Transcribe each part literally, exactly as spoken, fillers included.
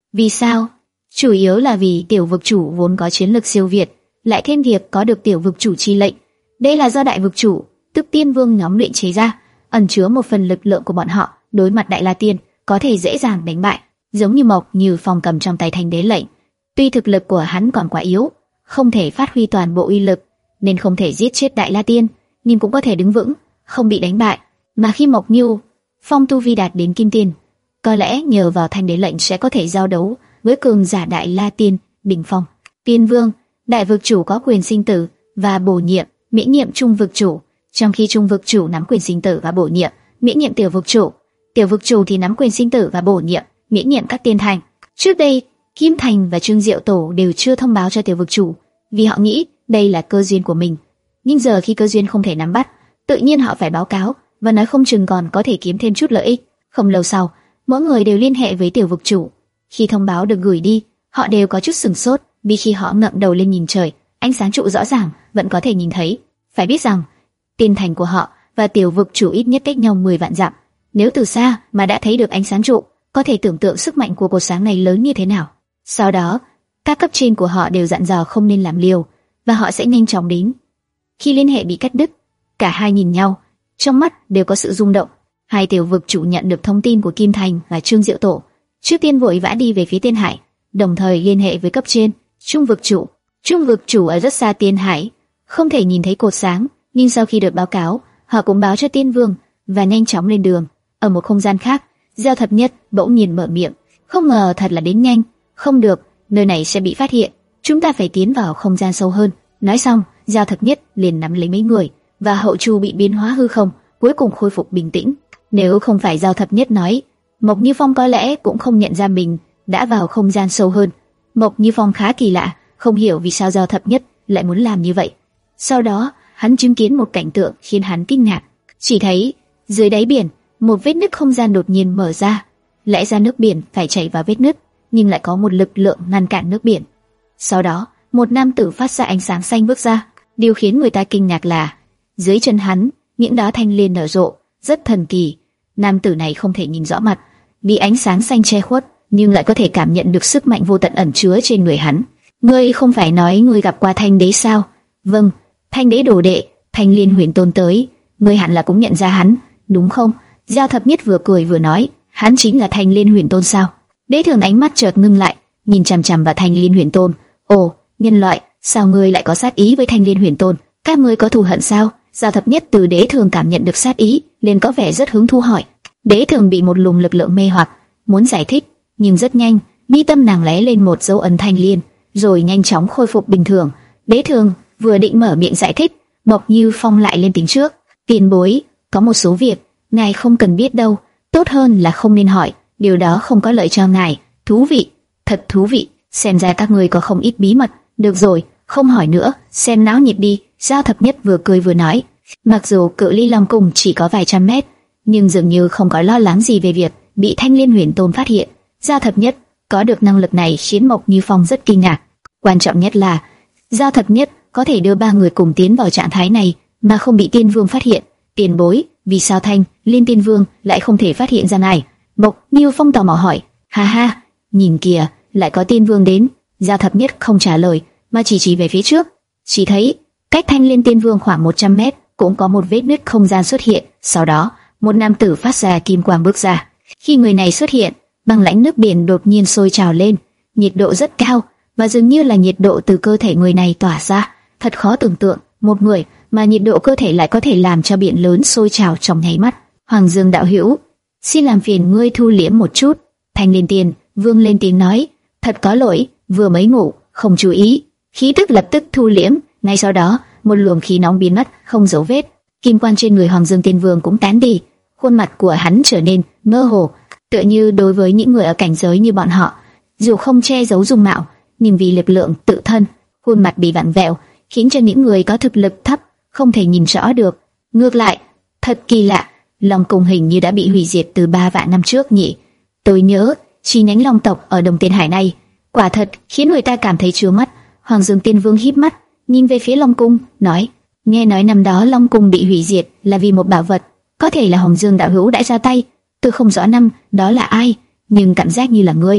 Vì sao? Chủ yếu là vì tiểu vực chủ vốn có chiến lực siêu việt, lại thêm việc có được tiểu vực chủ chi lệnh. Đây là do đại vực chủ, tức tiên vương nhóm luyện chế ra, ẩn chứa một phần lực lượng của bọn họ, đối mặt Đại La Tiên có thể dễ dàng đánh bại. Giống như Mộc Như Phong cầm trong tay thanh đế lệnh, tuy thực lực của hắn còn quá yếu, không thể phát huy toàn bộ uy lực, nên không thể giết chết Đại La Tiên, nhưng cũng có thể đứng vững, không bị đánh bại. Mà khi Mộc Như Phong tu vi đạt đến kim tiên, có lẽ nhờ vào thanh đế lệnh sẽ có thể giao đấu với cường giả Đại La Tiên đỉnh phong. Tiên vương, đại vực chủ có quyền sinh tử và bổ nhiệm, miễn nhiệm trung vực chủ, trong khi trung vực chủ nắm quyền sinh tử và bổ nhiệm, miễn nhiệm tiểu vực chủ. Tiểu vực chủ thì nắm quyền sinh tử và bổ nhiệm, miễn nhiệm các tiên thành. Trước đây, Kim Thành và Trương Diệu Tổ đều chưa thông báo cho tiểu vực chủ, vì họ nghĩ đây là cơ duyên của mình. Nhưng giờ khi cơ duyên không thể nắm bắt, tự nhiên họ phải báo cáo, và nói không chừng còn có thể kiếm thêm chút lợi ích. Không lâu sau, mỗi người đều liên hệ với tiểu vực chủ. Khi thông báo được gửi đi, họ đều có chút sừng sốt, vì khi họ ngẩng đầu lên nhìn trời, ánh sáng trụ rõ ràng vẫn có thể nhìn thấy. Phải biết rằng, tiên thành của họ và tiểu vực chủ ít nhất cách nhau mười vạn dặm. Nếu từ xa mà đã thấy được ánh sáng trụ, có thể tưởng tượng sức mạnh của cột sáng này lớn như thế nào. Sau đó, các cấp trên của họ đều dặn dò không nên làm liều, và họ sẽ nhanh chóng đến. Khi liên hệ bị cắt đứt, cả hai nhìn nhau, trong mắt đều có sự rung động. Hai tiểu vực chủ nhận được thông tin của Kim Thành và Trương Diệu Tổ, trước tiên vội vã đi về phía Tiên Hải, đồng thời liên hệ với cấp trên. Trung vực chủ, Trung vực chủ ở rất xa Tiên Hải, không thể nhìn thấy cột sáng, nhưng sau khi được báo cáo, họ cũng báo cho Tiên Vương và nhanh chóng lên đường. Ở một không gian khác, Giao Thập Nhất bỗng nhiên mở miệng, không ngờ thật là đến nhanh. Không được, nơi này sẽ bị phát hiện, chúng ta phải tiến vào không gian sâu hơn. Nói xong, Giao Thập Nhất liền nắm lấy mấy người, và hậu chu bị biến hóa hư không, cuối cùng khôi phục bình tĩnh. Nếu không phải Giao Thập Nhất nói, Mộc Như Phong có lẽ cũng không nhận ra mình đã vào không gian sâu hơn. Mộc Như Phong khá kỳ lạ, không hiểu vì sao Giao Thập Nhất lại muốn làm như vậy. Sau đó, hắn chứng kiến một cảnh tượng khiến hắn kinh ngạc. Chỉ thấy dưới đáy biển, một vết nứt không gian đột nhiên mở ra. Lẽ ra nước biển phải chảy vào vết nứt, nhưng lại có một lực lượng ngăn cản nước biển. Sau đó, một nam tử phát ra ánh sáng xanh bước ra. Điều khiến người ta kinh ngạc là dưới chân hắn, những đóa thanh liên nở rộ, rất thần kỳ. Nam tử này không thể nhìn rõ mặt, bị ánh sáng xanh che khuất, nhưng lại có thể cảm nhận được sức mạnh vô tận ẩn chứa trên người hắn. Ngươi không phải nói ngươi gặp qua Thanh Đế sao? Vâng, Thanh Đế đồ đệ, Thanh Liên Huyền Tôn tới. Ngươi hẳn là cũng nhận ra hắn, đúng không? Giao Thập Nhất vừa cười vừa nói, hắn chính là Thanh Liên Huyền Tôn sao? Đế Thường ánh mắt chợt ngưng lại, nhìn chằm chằm vào Thanh Liên Huyền Tôn. Ồ, nhân loại, sao ngươi lại có sát ý với Thanh Liên Huyền Tôn? Các ngươi có thù hận sao? Giao Thập Nhất từ Đế Thường cảm nhận được sát ý, liền có vẻ rất hứng thú hỏi. Đế Thường bị một luồng lực lượng mê hoặc, muốn giải thích, nhưng rất nhanh, mi tâm nàng lóe lên một dấu ấn thanh liên, rồi nhanh chóng khôi phục bình thường. Đế Thường vừa định mở miệng giải thích, Mộc Như Phong lại lên tiếng trước. Tiền bối, có một số việc ngài không cần biết đâu, tốt hơn là không nên hỏi, điều đó không có lợi cho ngài. Thú vị, thật thú vị, xem ra các ngươi có không ít bí mật. Được rồi, không hỏi nữa, xem náo nhiệt đi. Giao Thập Nhất vừa cười vừa nói. Mặc dù cự ly Long Cung chỉ có vài trăm mét, nhưng dường như không có lo lắng gì về việc bị Thanh Liên Huyền Tôn phát hiện. Giao Thập Nhất có được năng lực này khiến Mộc Như Phong rất kinh ngạc. Quan trọng nhất là Giao Thập Nhất có thể đưa ba người cùng tiến vào trạng thái này mà không bị Tiên Vương phát hiện. Tiền bối, vì sao Thanh Liên Tiên Vương lại không thể phát hiện ra này? Mộc Như Phong tò mò hỏi. Ha ha, nhìn kìa, lại có Tiên Vương đến. Giao Thập Nhất không trả lời, mà chỉ chỉ về phía trước. Chỉ thấy cách Thanh Liên Tiên Vương khoảng một trăm mét cũng có một vết nứt không gian xuất hiện. Sau đó, một nam tử phát ra kim quang bước ra. Khi người này xuất hiện, băng lãnh nước biển đột nhiên sôi trào lên, nhiệt độ rất cao, và dường như là nhiệt độ từ cơ thể người này tỏa ra. Thật khó tưởng tượng, một người mà nhiệt độ cơ thể lại có thể làm cho biển lớn sôi trào trong nháy mắt. Hoàng Dương đạo hữu, xin làm phiền ngươi thu liễm một chút. Thanh Liên Tiên Vương lên tiếng nói. Thật có lỗi, vừa mới ngủ, không chú ý. Khí tức lập tức thu liễm, ngay sau đó, một luồng khí nóng biến mất, không dấu vết. Kim quang trên người Hoàng Dương Tiên Vương cũng tán đi, khuôn mặt của hắn trở nên mơ hồ, tựa như đối với những người ở cảnh giới như bọn họ, dù không che giấu dung mạo, nhưng vì lực lượng tự thân, khuôn mặt bị vặn vẹo, khiến cho những người có thực lực thấp không thể nhìn rõ được. Ngược lại, thật kỳ lạ, Long Cung hình như đã bị hủy diệt từ ba vạn năm trước nhỉ? Tôi nhớ, chi nhánh Long tộc ở Đồng Tiên Hải này, quả thật khiến người ta cảm thấy chứa mắt. Hoàng Dương Tiên Vương híp mắt, nhìn về phía Long Cung, nói: nghe nói năm đó Long Cung bị hủy diệt là vì một bảo vật, có thể là Hoàng Dương đạo hữu đã ra tay. Tôi không rõ năm đó là ai, nhưng cảm giác như là ngươi.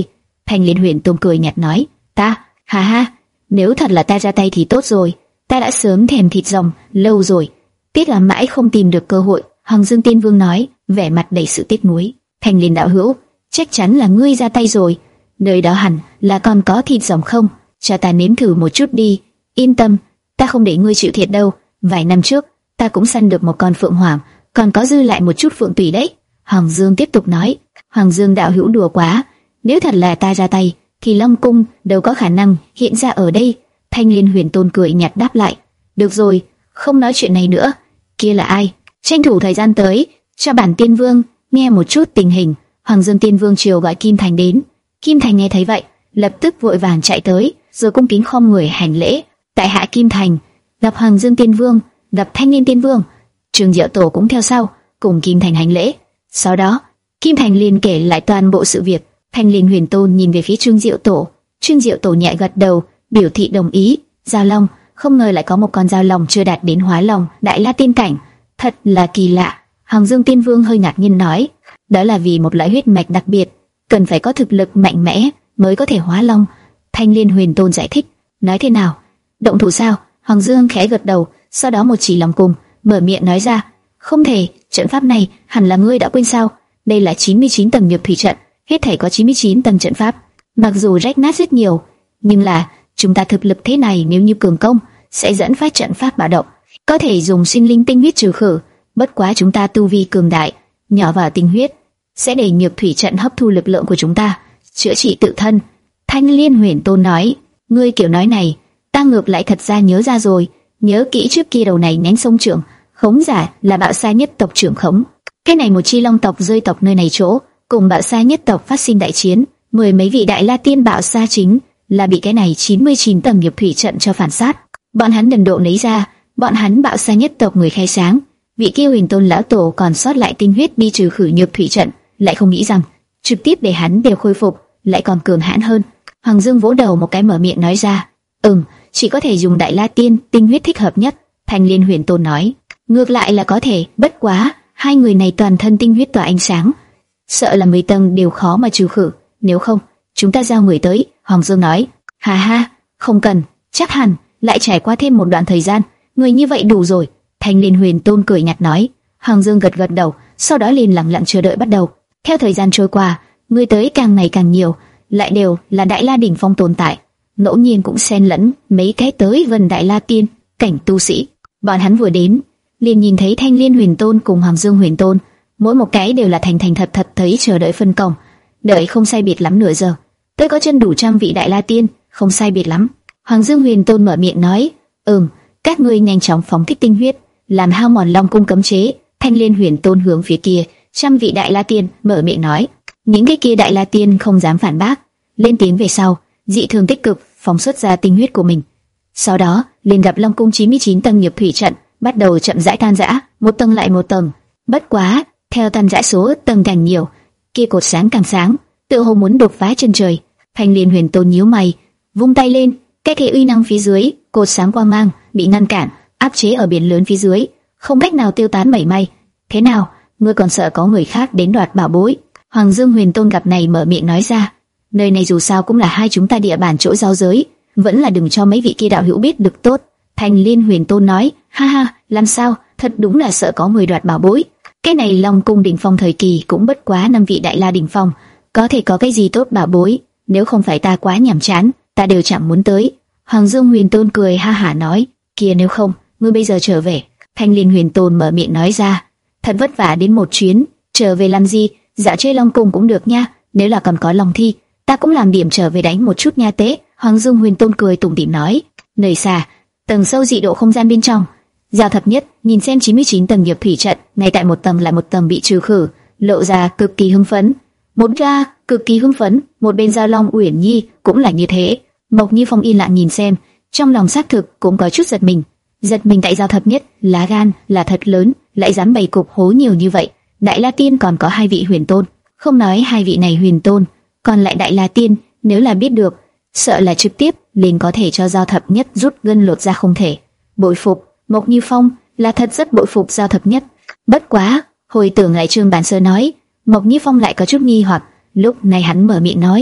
Thanh Liên Huyền Tôn cười nhạt nói, ta, ha ha, nếu thật là ta ra tay thì tốt rồi, ta đã sớm thèm thịt rồng lâu rồi, tiếc là mãi không tìm được cơ hội. Hoàng Dương Tiên Vương nói, vẻ mặt đầy sự tiếc nuối. Thanh Liên đạo hữu, chắc chắn là ngươi ra tay rồi, nơi đó hẳn là còn có thịt rồng không? Cho ta nếm thử một chút đi. Yên tâm, ta không để ngươi chịu thiệt đâu. Vài năm trước, ta cũng săn được một con phượng hoàng, còn có dư lại một chút phượng tùy đấy. Hoàng Dương tiếp tục nói, Hoàng Dương đạo hữu đùa quá, nếu thật là ta ra tay, thì Long Cung đâu có khả năng hiện ra ở đây. Thanh Liên Huyền Tôn cười nhạt đáp lại, được rồi, không nói chuyện này nữa. Kia là ai? Tranh thủ thời gian tới, cho bản Tiên Vương nghe một chút tình hình. Hoàng Dương Tiên Vương triều gọi Kim Thành đến. Kim Thành nghe thấy vậy, lập tức vội vàng chạy tới, rồi cung kính khom người hành lễ. Tại hạ Kim Thành gặp Hoàng Dương Tiên Vương, gặp Thanh Liên Tiên Vương. Trương Diệu Tổ cũng theo sau, cùng Kim Thành hành lễ. Sau đó, Kim Thành liền kể lại toàn bộ sự việc. Thanh Liên Huyền Tôn nhìn về phía Trương Diệu Tổ, Trương Diệu Tổ nhẹ gật đầu, biểu thị đồng ý. Giao Long, không ngờ lại có một con giao long chưa đạt đến hóa long đại la tiên cảnh, thật là kỳ lạ. Hoàng Dương Tiên Vương hơi ngạc nhiên nói, đó là vì một loại huyết mạch đặc biệt, cần phải có thực lực mạnh mẽ mới có thể hóa long. Thanh Liên Huyền Tôn giải thích, nói thế nào? Động thủ sao? Hoàng Dương khẽ gật đầu, sau đó một chỉ Long Cung, mở miệng nói ra, không thể, trận pháp này hẳn là ngươi đã quên sao? Đây là chín mươi chín tầng Nhược Thủy trận, hết thảy có chín mươi chín tầng trận pháp, mặc dù rách nát rất nhiều, nhưng là chúng ta thực lực thế này nếu như cường công sẽ dẫn phát trận pháp bạo động, có thể dùng sinh linh tinh huyết trừ khử. Bất quá chúng ta tu vi cường đại, nhỏ vào tinh huyết sẽ để Nhược Thủy trận hấp thu lực lượng của chúng ta, chữa trị tự thân. Thanh Liên Huyền Tôn nói, ngươi kiểu nói này, ta ngược lại thật ra nhớ ra rồi, nhớ kỹ trước kia đầu này nén sông trưởng khống giả là Bạo Sa nhất tộc trưởng khống. Cái này một chi long tộc rơi tộc nơi này chỗ, cùng Bạo Sa nhất tộc phát sinh đại chiến, mười mấy vị đại la tiên Bạo Sa chính là bị cái này chín mươi chín tầng Nhược Thủy trận cho phản sát. Bọn hắn đần độ lấy ra, bọn hắn Bạo Sa nhất tộc người khai sáng, vị kia Huyền Tôn lão tổ còn sót lại tinh huyết đi trừ khử Nhược Thủy trận, lại không nghĩ rằng trực tiếp để hắn đều khôi phục, lại còn cường hãn hơn. Hoàng Dương vỗ đầu một cái mở miệng nói ra, ừm, chỉ có thể dùng đại la tiên tinh huyết thích hợp nhất. Thanh Liên Huyền Tôn nói, ngược lại là có thể, bất quá hai người này toàn thân tinh huyết tỏa ánh sáng, sợ là mười tầng đều khó mà trừ khử, nếu không chúng ta giao người tới. Hoàng Dương nói, ha ha, không cần, chắc hẳn lại trải qua thêm một đoạn thời gian, người như vậy đủ rồi. Thanh Liên Huyền Tôn cười nhạt nói. Hoàng Dương gật gật đầu, sau đó liền lặng lặng chờ đợi bắt đầu. Theo thời gian trôi qua, người tới càng ngày càng nhiều, lại đều là đại la đỉnh phong tồn tại, ngẫu nhiên cũng xen lẫn mấy cái tới gần đại la tiên cảnh tu sĩ. Bọn hắn vừa đến, liền nhìn thấy Thanh Liên Huyền Tôn cùng Hoàng Dương Huyền Tôn, mỗi một cái đều là thành thành thật thật thấy chờ đợi phân công, đợi không sai biệt lắm nửa giờ, tới có chân đủ trăm vị đại la tiên, không sai biệt lắm. Hoàng Dương Huyền Tôn mở miệng nói, ừm, các ngươi nhanh chóng phóng thích tinh huyết, làm hao mòn Long Cung cấm chế. Thanh Liên Huyền Tôn hướng phía kia trăm vị đại la tiên mở miệng nói. Những cái kia đại la tiên không dám phản bác, lên tiếng về sau, dị thường tích cực phóng xuất ra tinh huyết của mình. Sau đó, liền gặp Long Cung chín mươi chín tầng Nhược Thủy trận bắt đầu chậm rãi tan rã, một tầng lại một tầng. Bất quá, theo tan rã số tầng càng nhiều, kia cột sáng càng sáng, tựa hồ muốn đột phá chân trời. Thanh Liên Huyền Tôn nhíu mày, vung tay lên, cái kia uy năng phía dưới, cột sáng quang mang bị ngăn cản, áp chế ở biển lớn phía dưới, không cách nào tiêu tán mảy may. Thế nào, ngươi còn sợ có người khác đến đoạt bảo bối? Hoàng Dương Huyền Tôn gặp này mở miệng nói ra, nơi này dù sao cũng là hai chúng ta địa bàn chỗ giao giới, vẫn là đừng cho mấy vị kia đạo hữu biết được tốt. Thanh Liên Huyền Tôn nói, ha ha, làm sao, thật đúng là sợ có người đoạt bảo bối. Cái này Long Cung đỉnh phong thời kỳ cũng bất quá năm vị đại la đỉnh phong, có thể có cái gì tốt bảo bối? Nếu không phải ta quá nhàm chán, ta đều chẳng muốn tới. Hoàng Dương Huyền Tôn cười ha hả nói, kia nếu không, ngươi bây giờ trở về. Thanh Liên Huyền Tôn mở miệng nói ra, thật vất vả đến một chuyến, trở về làm gì? Dạo chơi Long Cung cũng được nha, nếu là còn có lòng thi, ta cũng làm điểm trở về đánh một chút nha tế. Hoàng Dương Huyền Tôn cười tủm tỉm nói, nơi xa, tầng sâu dị độ không gian bên trong, Giao Thập Nhất nhìn xem chín mươi chín tầng Nhược Thủy trận, ngay tại một tầng lại một tầng bị trừ khử, lộ ra cực kỳ hưng phấn. Một ra cực kỳ hưng phấn, một bên Giao Long Uyển Nhi cũng là như thế. Mộc Như Phong yên lặng nhìn xem, trong lòng xác thực cũng có chút giật mình. Giật mình tại Giao Thập Nhất, lá gan là thật lớn, lại dám bày cục hố nhiều như vậy. Đại La Tiên còn có hai vị huyền tôn, không nói hai vị này huyền tôn, còn lại Đại La Tiên, nếu là biết được, sợ là trực tiếp liền có thể cho Giao Thập Nhất rút gân lột ra không thể. Bội phục, Mộc Như Phong là thật rất bội phục Giao Thập Nhất. Bất quá, hồi tưởng lại Trương Bản Sơ nói, Mộc Như Phong lại có chút nghi hoặc, lúc này hắn mở miệng nói,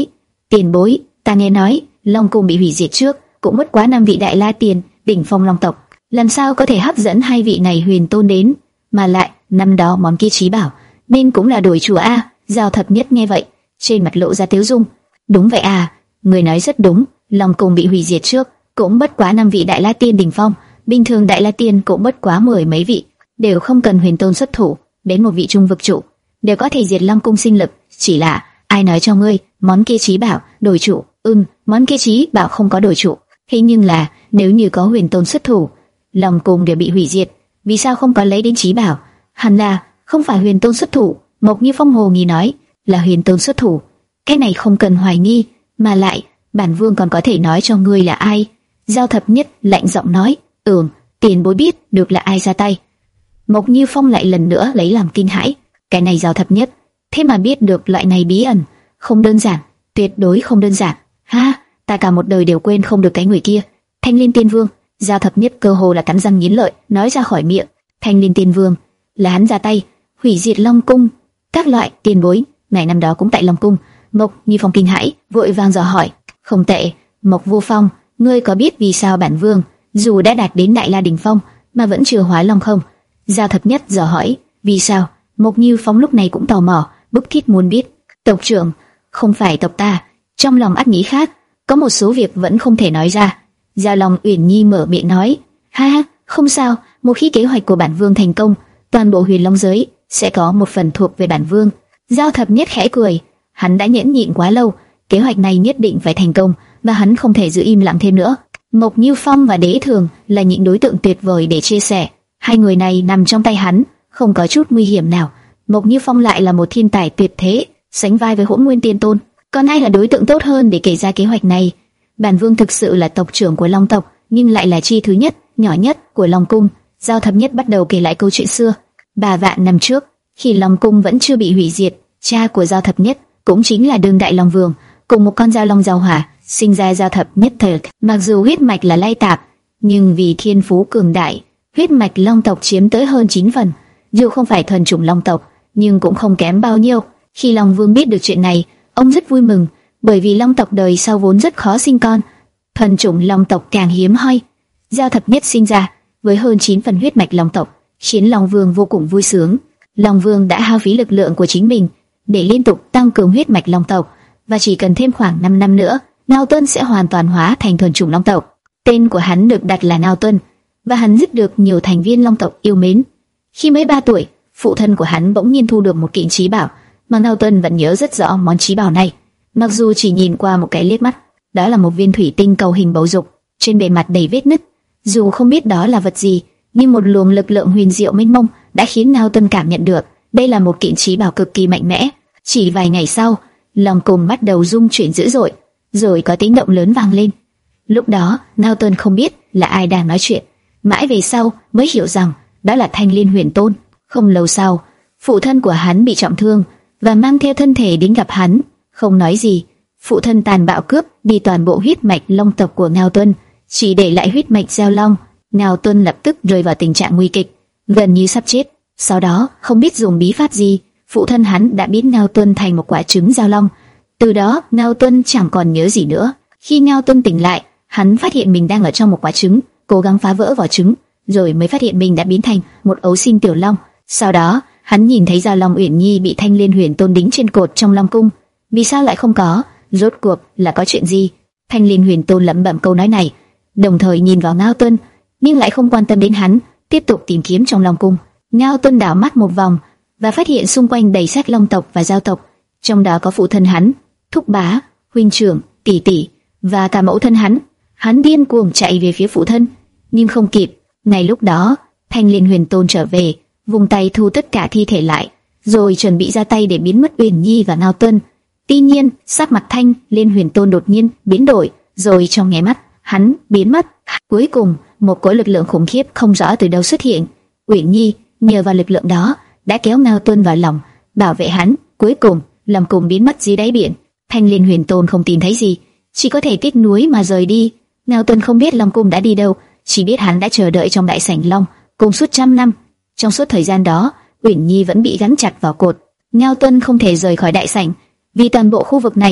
Tiền bối, ta nghe nói Long cung bị hủy diệt trước, cũng mất quá năm vị đại la tiền đỉnh phong Long tộc, làm sao có thể hấp dẫn hai vị này huyền tôn đến? Mà lại năm đó món kia trí bảo nên cũng là đổi chủ a. Giao Thập Nhất nghe vậy, trên mặt lộ ra tiếu dung. Đúng vậy à, người nói rất đúng. Long cung bị hủy diệt trước, cũng bất quá năm vị đại la tiên đỉnh phong, bình thường đại la tiên cũng bất quá mười mấy vị, đều không cần huyền tôn xuất thủ, đến một vị trung vực chủ đều có thể diệt Long cung sinh lực. Chỉ là ai nói cho ngươi món kia trí bảo đổi chủ? Ừm, món kia trí bảo không có đổi chủ. Thế nhưng là nếu như có huyền tôn xuất thủ, Long cung đều bị hủy diệt, vì sao không có lấy đến trí bảo? Hẳn là không phải huyền tôn xuất thủ. Mộc Như Phong hồ nghi nói, là huyền tôn xuất thủ, cái này không cần hoài nghi, mà lại bản vương còn có thể nói cho ngươi là ai. Giao Thập Nhất lạnh giọng nói, ừm, tiền bối biết được là ai ra tay. Mộc Như Phong lại lần nữa lấy làm kinh hãi, cái này Giao Thập Nhất thế mà biết được loại này bí ẩn, không đơn giản, tuyệt đối không đơn giản. Ha, ta cả một đời đều quên không được cái người kia, Thanh Liên Tiên Vương. Giao Thập Nhất cơ hồ là cắn răng nghiến lợi nói ra khỏi miệng, Thanh Liên Tiên Vương là hắn ra tay hủy diệt Long cung. Các loại tiền bối này năm đó cũng tại Long cung. Mộc Như Phong kinh hãi, vội vàng dò hỏi, không tệ, Mộc Vô Phong, ngươi có biết vì sao bản vương dù đã đạt đến đại la đỉnh phong mà vẫn chưa hóa long không? Giao Thập Nhất dò hỏi, vì sao? Mộc Như Phong lúc này cũng tò mò, bức thiết muốn biết. Tộc trưởng, không phải tộc ta, trong lòng ắt nghĩ khác, có một số việc vẫn không thể nói ra. Giao Long Uyển Nhi mở miệng nói, ha ha, không sao, một khi kế hoạch của bản vương thành công, toàn bộ huyền long giới sẽ có một phần thuộc về bản vương. Giao Thập Nhất khẽ cười, hắn đã nhẫn nhịn quá lâu, kế hoạch này nhất định phải thành công, và hắn không thể giữ im lặng thêm nữa. Mộc Như Phong và Đế Thường là những đối tượng tuyệt vời để chia sẻ, hai người này nằm trong tay hắn, không có chút nguy hiểm nào. Mộc Như Phong lại là một thiên tài tuyệt thế, sánh vai với Hỗn Nguyên Tiên Tôn, còn ai là đối tượng tốt hơn để kể ra kế hoạch này? Bản vương thực sự là tộc trưởng của Long tộc, nhưng lại là chi thứ nhất, nhỏ nhất của Long cung. Giao Thập Nhất bắt đầu kể lại câu chuyện xưa. Ba vạn năm trước, khi Long cung vẫn chưa bị hủy diệt, cha của Giao Thập Nhất cũng chính là đương đại Long Vương, cùng một con dao long giao hỏa, sinh ra Giao Thập Nhất thời. Mặc dù huyết mạch là lai tạp, nhưng vì thiên phú cường đại, huyết mạch Long tộc chiếm tới hơn chín phần. Dù không phải thuần chủng Long tộc, nhưng cũng không kém bao nhiêu. Khi Long Vương biết được chuyện này, ông rất vui mừng, bởi vì Long tộc đời sau vốn rất khó sinh con, thuần chủng Long tộc càng hiếm hoi. Giao Thập Nhất sinh ra với hơn chín phần huyết mạch Long tộc, khiến Long Vương vô cùng vui sướng. Long Vương đã hao phí lực lượng của chính mình để liên tục tăng cường huyết mạch Long tộc, và chỉ cần thêm khoảng năm năm nữa, Ngao Tuân sẽ hoàn toàn hóa thành thuần chủng Long tộc. Tên của hắn được đặt là Ngao Tuân, và hắn rất được nhiều thành viên Long tộc yêu mến. Khi mới ba tuổi, phụ thân của hắn bỗng nhiên thu được một kiện trí bảo, mà Ngao Tuân vẫn nhớ rất rõ món trí bảo này. Mặc dù chỉ nhìn qua một cái liếc mắt, đó là một viên thủy tinh cầu hình bầu dục, trên bề mặt đầy vết nứt. Dù không biết đó là vật gì, nhưng một luồng lực lượng huyền diệu mênh mông đã khiến Ngao Tuân cảm nhận được đây là một kiện trí bảo cực kỳ mạnh mẽ. Chỉ vài ngày sau, Long cung bắt đầu rung chuyển dữ dội, rồi có tiếng động lớn vang lên. Lúc đó, Ngao Tuân không biết là ai đang nói chuyện, mãi về sau mới hiểu rằng đó là Thanh Liên Huyền Tôn. Không lâu sau, phụ thân của hắn bị trọng thương và mang theo thân thể đến gặp hắn. Không nói gì, phụ thân tàn bạo cướp đi toàn bộ huyết mạch Long tộc của Ngao Tuân, chỉ để lại huyết mạch Giao Long. Ngao Tuân lập tức rơi vào tình trạng nguy kịch, gần như sắp chết. Sau đó, không biết dùng bí pháp gì, phụ thân hắn đã biến Ngao Tuân thành một quả trứng Giao Long. Từ đó, Ngao Tuân chẳng còn nhớ gì nữa. Khi Ngao Tuân tỉnh lại, hắn phát hiện mình đang ở trong một quả trứng, cố gắng phá vỡ vỏ trứng, rồi mới phát hiện mình đã biến thành một ấu sinh tiểu long. Sau đó, hắn nhìn thấy Giao Long Uyển Nhi bị Thanh Liên Huyền Tôn đính trên cột trong Long cung. Vì sao lại không có? Rốt cuộc là có chuyện gì? Thanh Liên Huyền Tôn lẩm bẩm câu nói này, đồng thời nhìn vào Ngao Tuân, nhưng lại không quan tâm đến hắn, tiếp tục tìm kiếm trong Long cung. Ngao Tuân đảo mắt một vòng và phát hiện xung quanh đầy xác Long tộc và Giao tộc, trong đó có phụ thân hắn, thúc bá, huynh trưởng, tỷ tỷ và cả mẫu thân hắn. Hắn điên cuồng chạy về phía phụ thân, nhưng không kịp. Ngay lúc đó, Thanh Liên Huyền Tôn trở về, vùng tay thu tất cả thi thể lại, rồi chuẩn bị ra tay để biến mất Uyển Nhi và Ngao Tuân. Tuy nhiên, sắc mặt Thanh Liên Huyền Tôn đột nhiên biến đổi, rồi trong nháy mắt, hắn biến mất. Cuối cùng, một cỗ lực lượng khủng khiếp không rõ từ đâu xuất hiện. Uyển Nhi nhờ vào lực lượng đó đã kéo Ngao Tuân vào lòng, bảo vệ hắn. Cuối cùng, Long cung biến mất dưới đáy biển. Thanh Liên Huyền Tôn không tìm thấy gì, chỉ có thể tiếc nuối mà rời đi. Ngao Tuân không biết Long cung đã đi đâu, chỉ biết hắn đã chờ đợi trong đại sảnh Long cung suốt trăm năm. Trong suốt thời gian đó, Uyển Nhi vẫn bị gắn chặt vào cột. Ngao Tuân không thể rời khỏi đại sảnh, vì toàn bộ khu vực này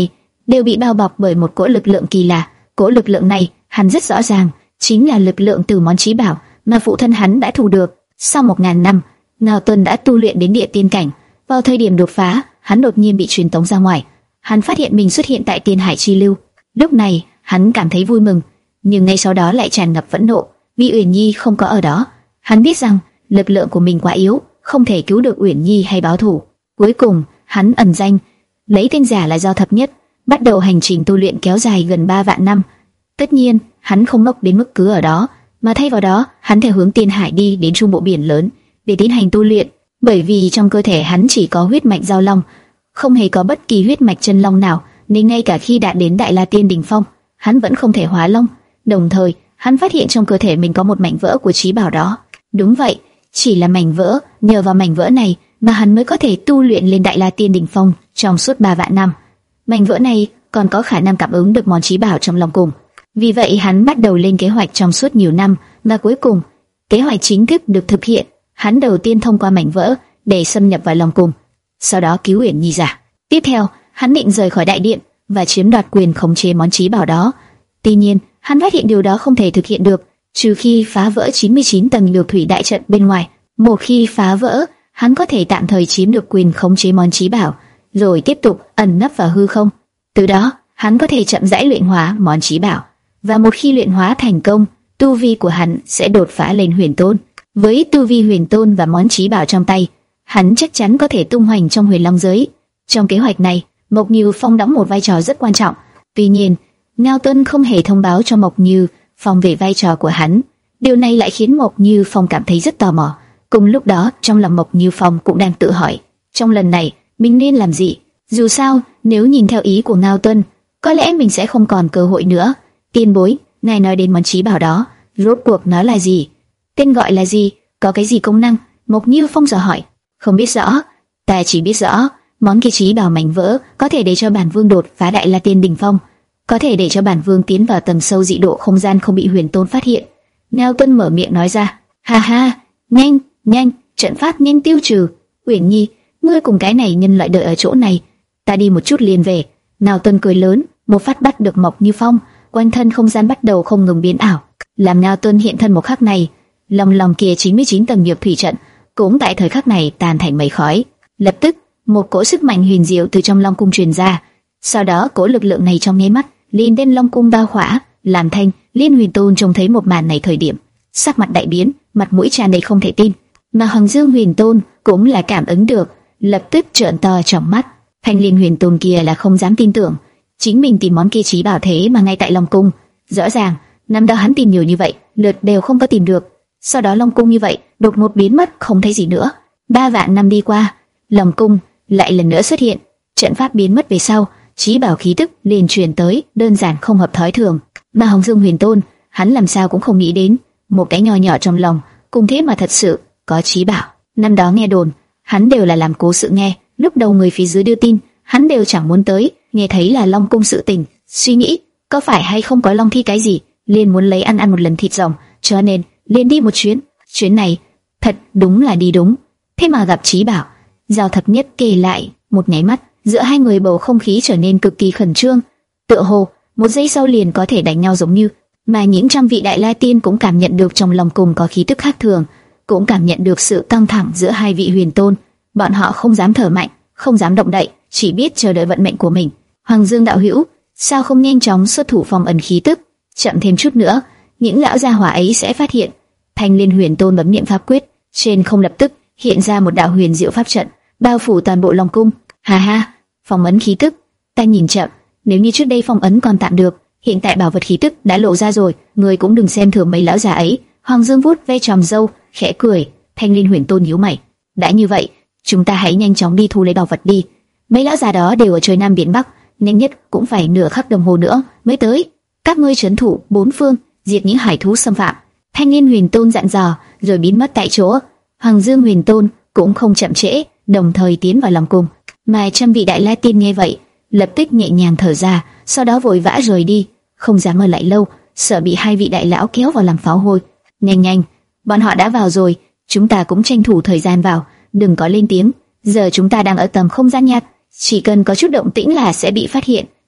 đều bị bao bọc bởi một cỗ lực lượng kỳ lạ. Cỗ lực lượng này, hắn rất rõ ràng, chính là lực lượng từ món chí bảo mà phụ thân hắn đã thu được. Sau một ngàn năm, Ngao Tuân đã tu luyện đến địa tiên cảnh. Vào thời điểm đột phá, hắn đột nhiên bị truyền tống ra ngoài. Hắn phát hiện mình xuất hiện tại Tiên Hải Chi Lưu. Lúc này, hắn cảm thấy vui mừng, nhưng ngay sau đó lại tràn ngập phẫn nộ, vì Uyển Nhi không có ở đó. Hắn biết rằng lực lượng của mình quá yếu, không thể cứu được Uyển Nhi hay báo thù. Cuối cùng, hắn ẩn danh, lấy tên giả là Do Thập Nhất, bắt đầu hành trình tu luyện kéo dài gần ba vạn năm. Tất nhiên, hắn không ngốc đến mức cứ ở đó, mà thay vào đó, hắn theo hướng Tiên Hải đi đến trung bộ biển lớn để tiến hành tu luyện. Bởi vì trong cơ thể hắn chỉ có huyết mạch Giao Long, không hề có bất kỳ huyết mạch Chân Long nào, nên ngay cả khi đạt đến Đại La Tiên đỉnh phong, hắn vẫn không thể hóa long. Đồng thời, hắn phát hiện trong cơ thể mình có một mảnh vỡ của chí bảo đó. Đúng vậy, chỉ là mảnh vỡ, nhờ vào mảnh vỡ này mà hắn mới có thể tu luyện lên Đại La Tiên đỉnh phong trong suốt ba vạn năm. Mảnh vỡ này còn có khả năng cảm ứng được món chí bảo trong lòng cung. Vì vậy hắn bắt đầu lên kế hoạch trong suốt nhiều năm, và cuối cùng, kế hoạch chính thức được thực hiện. Hắn đầu tiên thông qua mảnh vỡ để xâm nhập vào lòng cung, sau đó cứu Uyển Nhi ra. Tiếp theo, hắn định rời khỏi đại điện và chiếm đoạt quyền khống chế món chí bảo đó. Tuy nhiên, hắn phát hiện điều đó không thể thực hiện được, trừ khi phá vỡ chín mươi chín tầng Liều Thủy đại trận bên ngoài. Một khi phá vỡ, hắn có thể tạm thời chiếm được quyền khống chế món chí bảo, rồi tiếp tục ẩn nấp vào hư không. Từ đó, hắn có thể chậm rãi luyện hóa món chí bảo, và một khi luyện hóa thành công, tu vi của hắn sẽ đột phá lên Huyền Tôn. Với tu vi Huyền Tôn và món chí bảo trong tay, hắn chắc chắn có thể tung hoành trong Huyền Long giới. Trong kế hoạch này, Mộc Như Phong đóng một vai trò rất quan trọng. Tuy nhiên, Ngao Tuân không hề thông báo cho Mộc Như Phong về vai trò của hắn. Điều này lại khiến Mộc Như Phong cảm thấy rất tò mò. Cùng lúc đó, trong lòng Mộc Như Phong cũng đang tự hỏi, trong lần này mình nên làm gì? Dù sao, nếu nhìn theo ý của Ngao Tuân, có lẽ mình sẽ không còn cơ hội nữa. Tiên bối, ngài nói đến món chí bảo đó, rốt cuộc nó là gì? Tên gọi là gì? Có cái gì công năng? Mộc Như Phong dò hỏi. Không biết rõ, ta chỉ biết rõ món kia chí bảo mảnh vỡ có thể để cho bản vương đột phá Đại La Tiên đỉnh phong, có thể để cho bản vương tiến vào tầng sâu dị độ không gian không bị Huyền Tôn phát hiện. Ngao Tuân mở miệng nói ra. Ha ha, nhanh, nhanh, trận pháp nhanh tiêu trừ. Uyển Nhi, ngươi cùng cái này nhân loại đợi ở chỗ này, ta đi một chút liền về. Ngao Tuân cười lớn, một phát bắt được Mộc Như Phong, quanh thân không gian bắt đầu không ngừng biến ảo. Làm Ngao Tuân hiện thân một khắc này, lòng lòng kia chín mươi chín tầng Nghiệp Thủy trận cũng tại thời khắc này tan thành mây khói. Lập tức, một cỗ sức mạnh huyền diệu từ trong Long cung truyền ra. Sau đó, cỗ lực lượng này trong nháy mắt liền đem Long cung bao khỏa. Làm Thanh, Liên Huyền Tôn trông thấy một màn này thời điểm, sắc mặt đại biến, mặt mũi tràn đầy không thể tin. Mà Hoàng Dương Huyền Tôn cũng là cảm ứng được, lập tức trợn to tròng mắt. Thanh Liên Huyền Tôn kia là không dám tin tưởng, chính mình tìm món kia chí bảo thế mà ngay tại Long cung. Rõ ràng, năm đó hắn tìm nhiều như vậy, lượt đều không có tìm được. Sau đó Long cung như vậy đột ngột biến mất không thấy gì nữa. Ba vạn năm đi qua, Long cung lại lần nữa xuất hiện. Trận pháp biến mất về sau, chí bảo khí tức liền truyền tới, đơn giản không hợp thói thường. Mà Hoàng Dương Huyền Tôn, hắn làm sao cũng không nghĩ đến, một cái nho nhỏ trong lòng, cùng thế mà thật sự có chí bảo. Năm đó nghe đồn, hắn đều là làm cố sự nghe. Lúc đầu người phía dưới đưa tin, hắn đều chẳng muốn tới. Nghe thấy là Long cung sự tình, suy nghĩ có phải hay không có long thi cái gì, liền muốn lấy ăn ăn một lần thịt rồng, cho nên liền đi một chuyến. Chuyến này thật đúng là đi đúng, thế mà gặp chí bảo. Giao Thập Nhất kể lại, một nháy mắt giữa hai người bầu không khí trở nên cực kỳ khẩn trương, tựa hồ một giây sau liền có thể đánh nhau giống như. Mà những trăm vị Đại La Tiên cũng cảm nhận được trong lòng cùng có khí tức khác thường, cũng cảm nhận được sự căng thẳng giữa hai vị Huyền Tôn. Bọn họ không dám thở mạnh, không dám động đậy, chỉ biết chờ đợi vận mệnh của mình. Hoàng Dương đạo hữu, sao không nhanh chóng xuất thủ phong ấn khí tức? Chậm thêm chút nữa, những lão gia hỏa ấy sẽ phát hiện. Thanh Liên Huyền Tôn bấm niệm pháp quyết, trên không lập tức hiện ra một đạo huyền diệu pháp trận, bao phủ toàn bộ Long cung. Hà ha, phong ấn khí tức, ta nhìn chậm, nếu như trước đây phong ấn còn tạm được, hiện tại bảo vật khí tức đã lộ ra rồi, người cũng đừng xem thường mấy lão già ấy. Hoàng Dương vuốt ve tròm râu, khẽ cười. Thanh Liên Huyền Tôn nhíu mày. Đã như vậy, chúng ta hãy nhanh chóng đi thu lấy bảo vật đi. Mấy lão già đó đều ở trời Nam biển Bắc, nhanh nhất cũng phải nửa khắc đồng hồ nữa mới tới. Các ngươi trấn thủ bốn phương, diệt những hải thú xâm phạm. Thanh Liên Huyền Tôn dặn dò, rồi biến mất tại chỗ. Hoàng Dương Huyền Tôn cũng không chậm trễ, đồng thời tiến vào lòng cung. Mà trăm vị Đại La Tiên nghe vậy, lập tức nhẹ nhàng thở ra, sau đó vội vã rời đi, không dám ở lại lâu, sợ bị hai vị đại lão kéo vào làm pháo hôi. Nhanh nhanh, bọn họ đã vào rồi, chúng ta cũng tranh thủ thời gian vào, đừng có lên tiếng. Giờ chúng ta đang ở tầm không gian nhạt, chỉ cần có chút động tĩnh là sẽ bị phát hiện.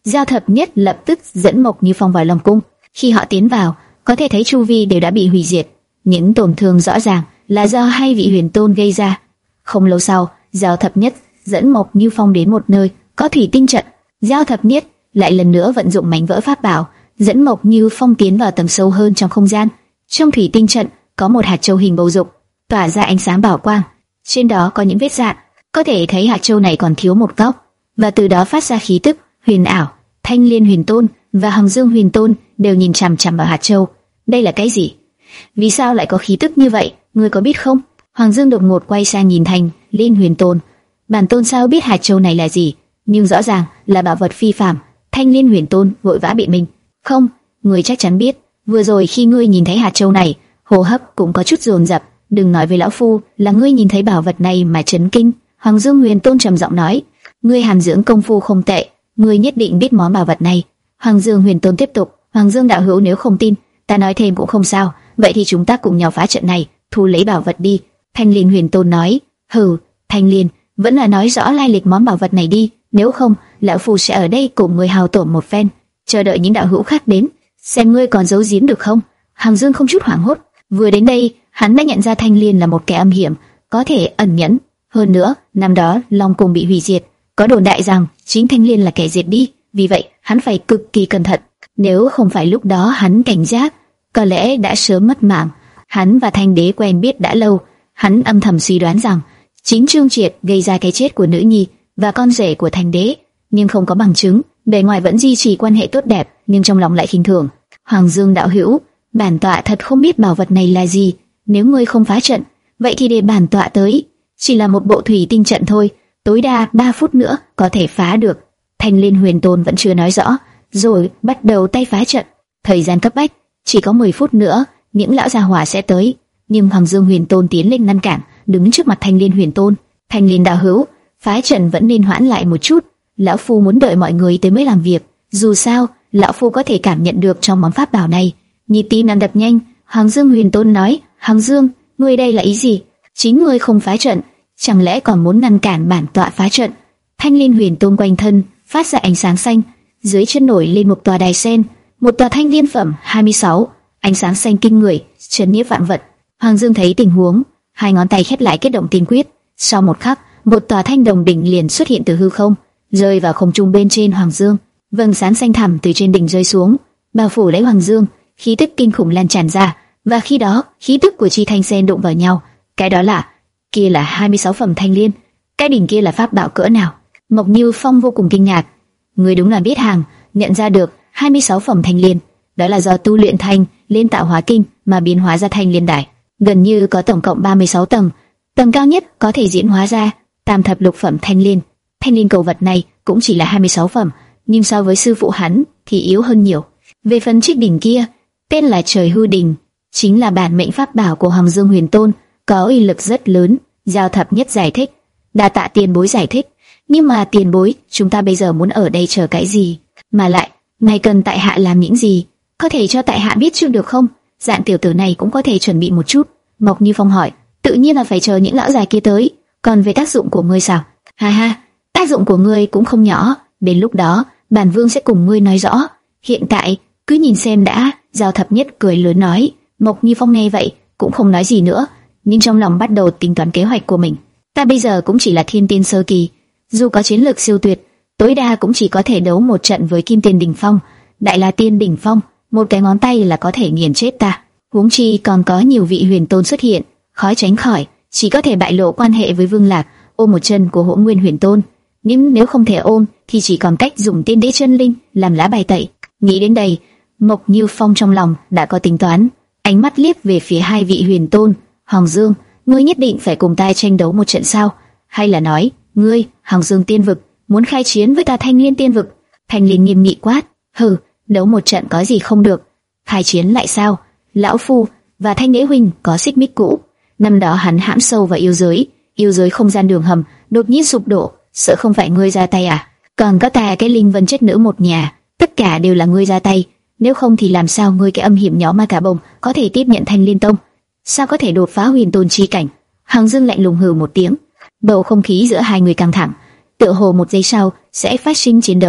Giao Thập Nhất lập tức dẫn Mộc Như Phong vào Long cung. Khi họ tiến vào, có thể thấy chu vi đều đã bị hủy diệt, những tổn thương rõ ràng là do hai vị huyền tôn gây ra. Không lâu sau, Giao Thập Nhất dẫn Mộc Như Phong đến một nơi có thủy tinh trận. Giao Thập Nhất lại lần nữa vận dụng mảnh vỡ pháp bảo, dẫn Mộc Như Phong tiến vào tầng sâu hơn trong không gian. Trong thủy tinh trận có một hạt châu hình bầu dục, tỏa ra ánh sáng bảo quang. Trên đó có những vết rạn, có thể thấy hạt châu này còn thiếu một góc, và từ đó phát ra khí tức huyền ảo. Thanh Liên Huyền Tôn và Hằng Dương Huyền Tôn đều nhìn chằm chằm vào hạt châu. Đây là cái gì? Vì sao lại có khí tức như vậy? Ngươi có biết không? Hoàng Dương đột ngột quay sang nhìn Thanh Liên Huyền Tôn. Bản tôn sao biết hạt châu này là gì? Nhưng rõ ràng là bảo vật phi phàm. Thanh Liên Huyền Tôn vội vã biện minh. Không, ngươi chắc chắn biết. Vừa rồi khi ngươi nhìn thấy hạt châu này, hô hấp cũng có chút dồn dập. Đừng nói với lão phu là ngươi nhìn thấy bảo vật này mà chấn kinh. Hoàng Dương Huyền Tôn trầm giọng nói. Ngươi hàm dưỡng công phu không tệ, ngươi nhất định biết món bảo vật này. Hoàng Dương Huyền Tôn tiếp tục. Hoàng Dương đạo hữu nếu không tin, ta nói thêm cũng không sao. Vậy thì chúng ta cùng nhau phá trận này, thu lấy bảo vật đi. Thanh Liên Huyền Tôn nói. Hừ, Thanh Liên, vẫn là nói rõ lai lịch món bảo vật này đi, nếu không, lão phu sẽ ở đây cùng ngươi hao tổn một phen, chờ đợi những đạo hữu khác đến, xem ngươi còn giấu giếm được không. Hoàng Dương không chút hoảng hốt, vừa đến đây, hắn đã nhận ra Thanh Liên là một kẻ âm hiểm, có thể ẩn nhẫn. Hơn nữa, năm đó Long Cung bị hủy diệt, có đồn đại rằng chính Thanh Liên là kẻ diệt đi, vì vậy hắn phải cực kỳ cẩn thận. Nếu không phải lúc đó hắn cảnh giác, có lẽ đã sớm mất mạng. Hắn và Thanh Đế quen biết đã lâu, hắn âm thầm suy đoán rằng chính Trương Triệt gây ra cái chết của nữ nhi và con rể của Thanh Đế, nhưng không có bằng chứng. Bề ngoài vẫn duy trì quan hệ tốt đẹp, nhưng trong lòng lại khinh thường. Hoàng Dương đạo hữu, bản tọa thật không biết bảo vật này là gì. Nếu ngươi không phá trận, vậy thì để bản tọa tới. Chỉ là một bộ thủy tinh trận thôi, tối đa ba phút nữa có thể phá được. Thanh Liên Huyền Tôn vẫn chưa nói rõ, rồi bắt đầu tay phá trận. Thời gian cấp bách, chỉ có mười phút nữa, những lão gia hỏa sẽ tới. Nhưng Hoàng Dương Huyền Tôn tiến lên ngăn cản, đứng trước mặt Thanh Liên Huyền Tôn. Thanh Liên đạo hữu, phá trận vẫn nên hoãn lại một chút. Lão phu muốn đợi mọi người tới mới làm việc. Dù sao, lão phu có thể cảm nhận được trong món pháp bảo này. Nhịp tim đang đập nhanh. Hoàng Dương Huyền Tôn nói, Hoàng Dương, ngươi đây là ý gì? Chính ngươi không phá trận, chẳng lẽ còn muốn ngăn cản bản tọa phá trận? Thanh Liên Huyền Tôn quanh thân phát ra ánh sáng xanh, dưới chân nổi lên một tòa đài sen, một tòa thanh liên phẩm hai mươi sáu, ánh sáng xanh kinh người, chấn nhiếp vạn vật. Hoàng Dương thấy tình huống, hai ngón tay khép lại kết động tiên quyết. Sau một khắc, một tòa thanh đồng đỉnh liền xuất hiện từ hư không, rơi vào không trung bên trên Hoàng Dương. Vầng sáng xanh thẳm từ trên đỉnh rơi xuống, bao phủ lấy Hoàng Dương, khí tức kinh khủng lan tràn ra, và khi đó, khí tức của chi thanh sen đụng vào nhau. Cái đó là, kia là hai mươi sáu phẩm thanh liên. Cái đỉnh kia là pháp bảo cỡ nào? Mộc Như Phong vô cùng kinh ngạc. Người đúng là biết hàng, nhận ra được hai mươi sáu phẩm thanh liên, đó là do tu luyện thanh liên tạo hóa kinh mà biến hóa ra thanh liên đài. Gần như có tổng cộng ba mươi sáu tầng, tầng cao nhất có thể diễn hóa ra tam thập lục phẩm thanh liên. Thanh liên cầu vật này cũng chỉ là hai mươi sáu phẩm, nhưng so với sư phụ hắn thì yếu hơn nhiều. Về phần chiếc đỉnh kia, tên là Trời Hư Đỉnh, chính là bản mệnh pháp bảo của Hoàng Dương Huyền Tôn, có uy lực rất lớn. Giao Thập Nhất giải thích. Đa tạ tiền bối giải thích, nhưng mà tiền bối, chúng ta bây giờ muốn ở đây chờ cái gì? Mà lại, ngài cần tại hạ làm những gì? Có thể cho tại hạ biết trước được không? Dạng tiểu tử này cũng có thể chuẩn bị một chút. Mộc Như Phong hỏi. Tự nhiên là phải chờ những lão già kia tới. Còn về tác dụng của ngươi sao? Ha ha, tác dụng của ngươi cũng không nhỏ. Đến lúc đó, bản vương sẽ cùng ngươi nói rõ. Hiện tại, cứ nhìn xem đã. Giao Thập Nhất cười lớn nói. Mộc Như Phong nghe vậy, cũng không nói gì nữa, nhưng trong lòng bắt đầu tính toán kế hoạch của mình. Ta bây giờ cũng chỉ là thiên tiên sơ kỳ, dù có chiến lược siêu tuyệt, tối đa cũng chỉ có thể đấu một trận với kim tiên đỉnh phong. Đại La Tiên đỉnh phong, một cái ngón tay là có thể nghiền chết ta. Huống chi còn có nhiều vị huyền tôn xuất hiện, khó tránh khỏi, chỉ có thể bại lộ quan hệ với Vương Lạc, ôm một chân của Hỗn Nguyên Huyền Tôn. Nhưng nếu không thể ôm, thì chỉ còn cách dùng Tiên Đế chân linh làm lá bài tẩy. Nghĩ đến đây, Mộc Như Phong trong lòng đã có tính toán, ánh mắt liếc về phía hai vị huyền tôn. Hoàng Dương, ngươi nhất định phải cùng ta tranh đấu một trận sao? Hay là nói, ngươi, Hoàng Dương Tiên Vực, muốn khai chiến với ta Thanh Liên Tiên Vực? Thanh Liên nghiêm nghị quát. Hừ, đấu một trận có gì không được? Khai chiến lại sao? Lão phu và Thanh Đế huynh có xích mích cũ. Năm đó hắn hãm sâu vào yêu giới, yêu giới không gian đường hầm đột nhiên sụp đổ, sợ không phải ngươi ra tay à? Còn có ta cái linh vân chất nữ một nhà, tất cả đều là ngươi ra tay. Nếu không thì làm sao ngươi cái âm hiểm nhỏ ma cà bông có thể tiếp nhận Thanh Liên Tông? Sao có thể đột phá huyền tôn chi cảnh? Hoàng Dương lạnh lùng hừ một tiếng. Bầu không khí giữa hai người căng thẳng, tựa hồ một giây sau sẽ phát sinh chiến đấu.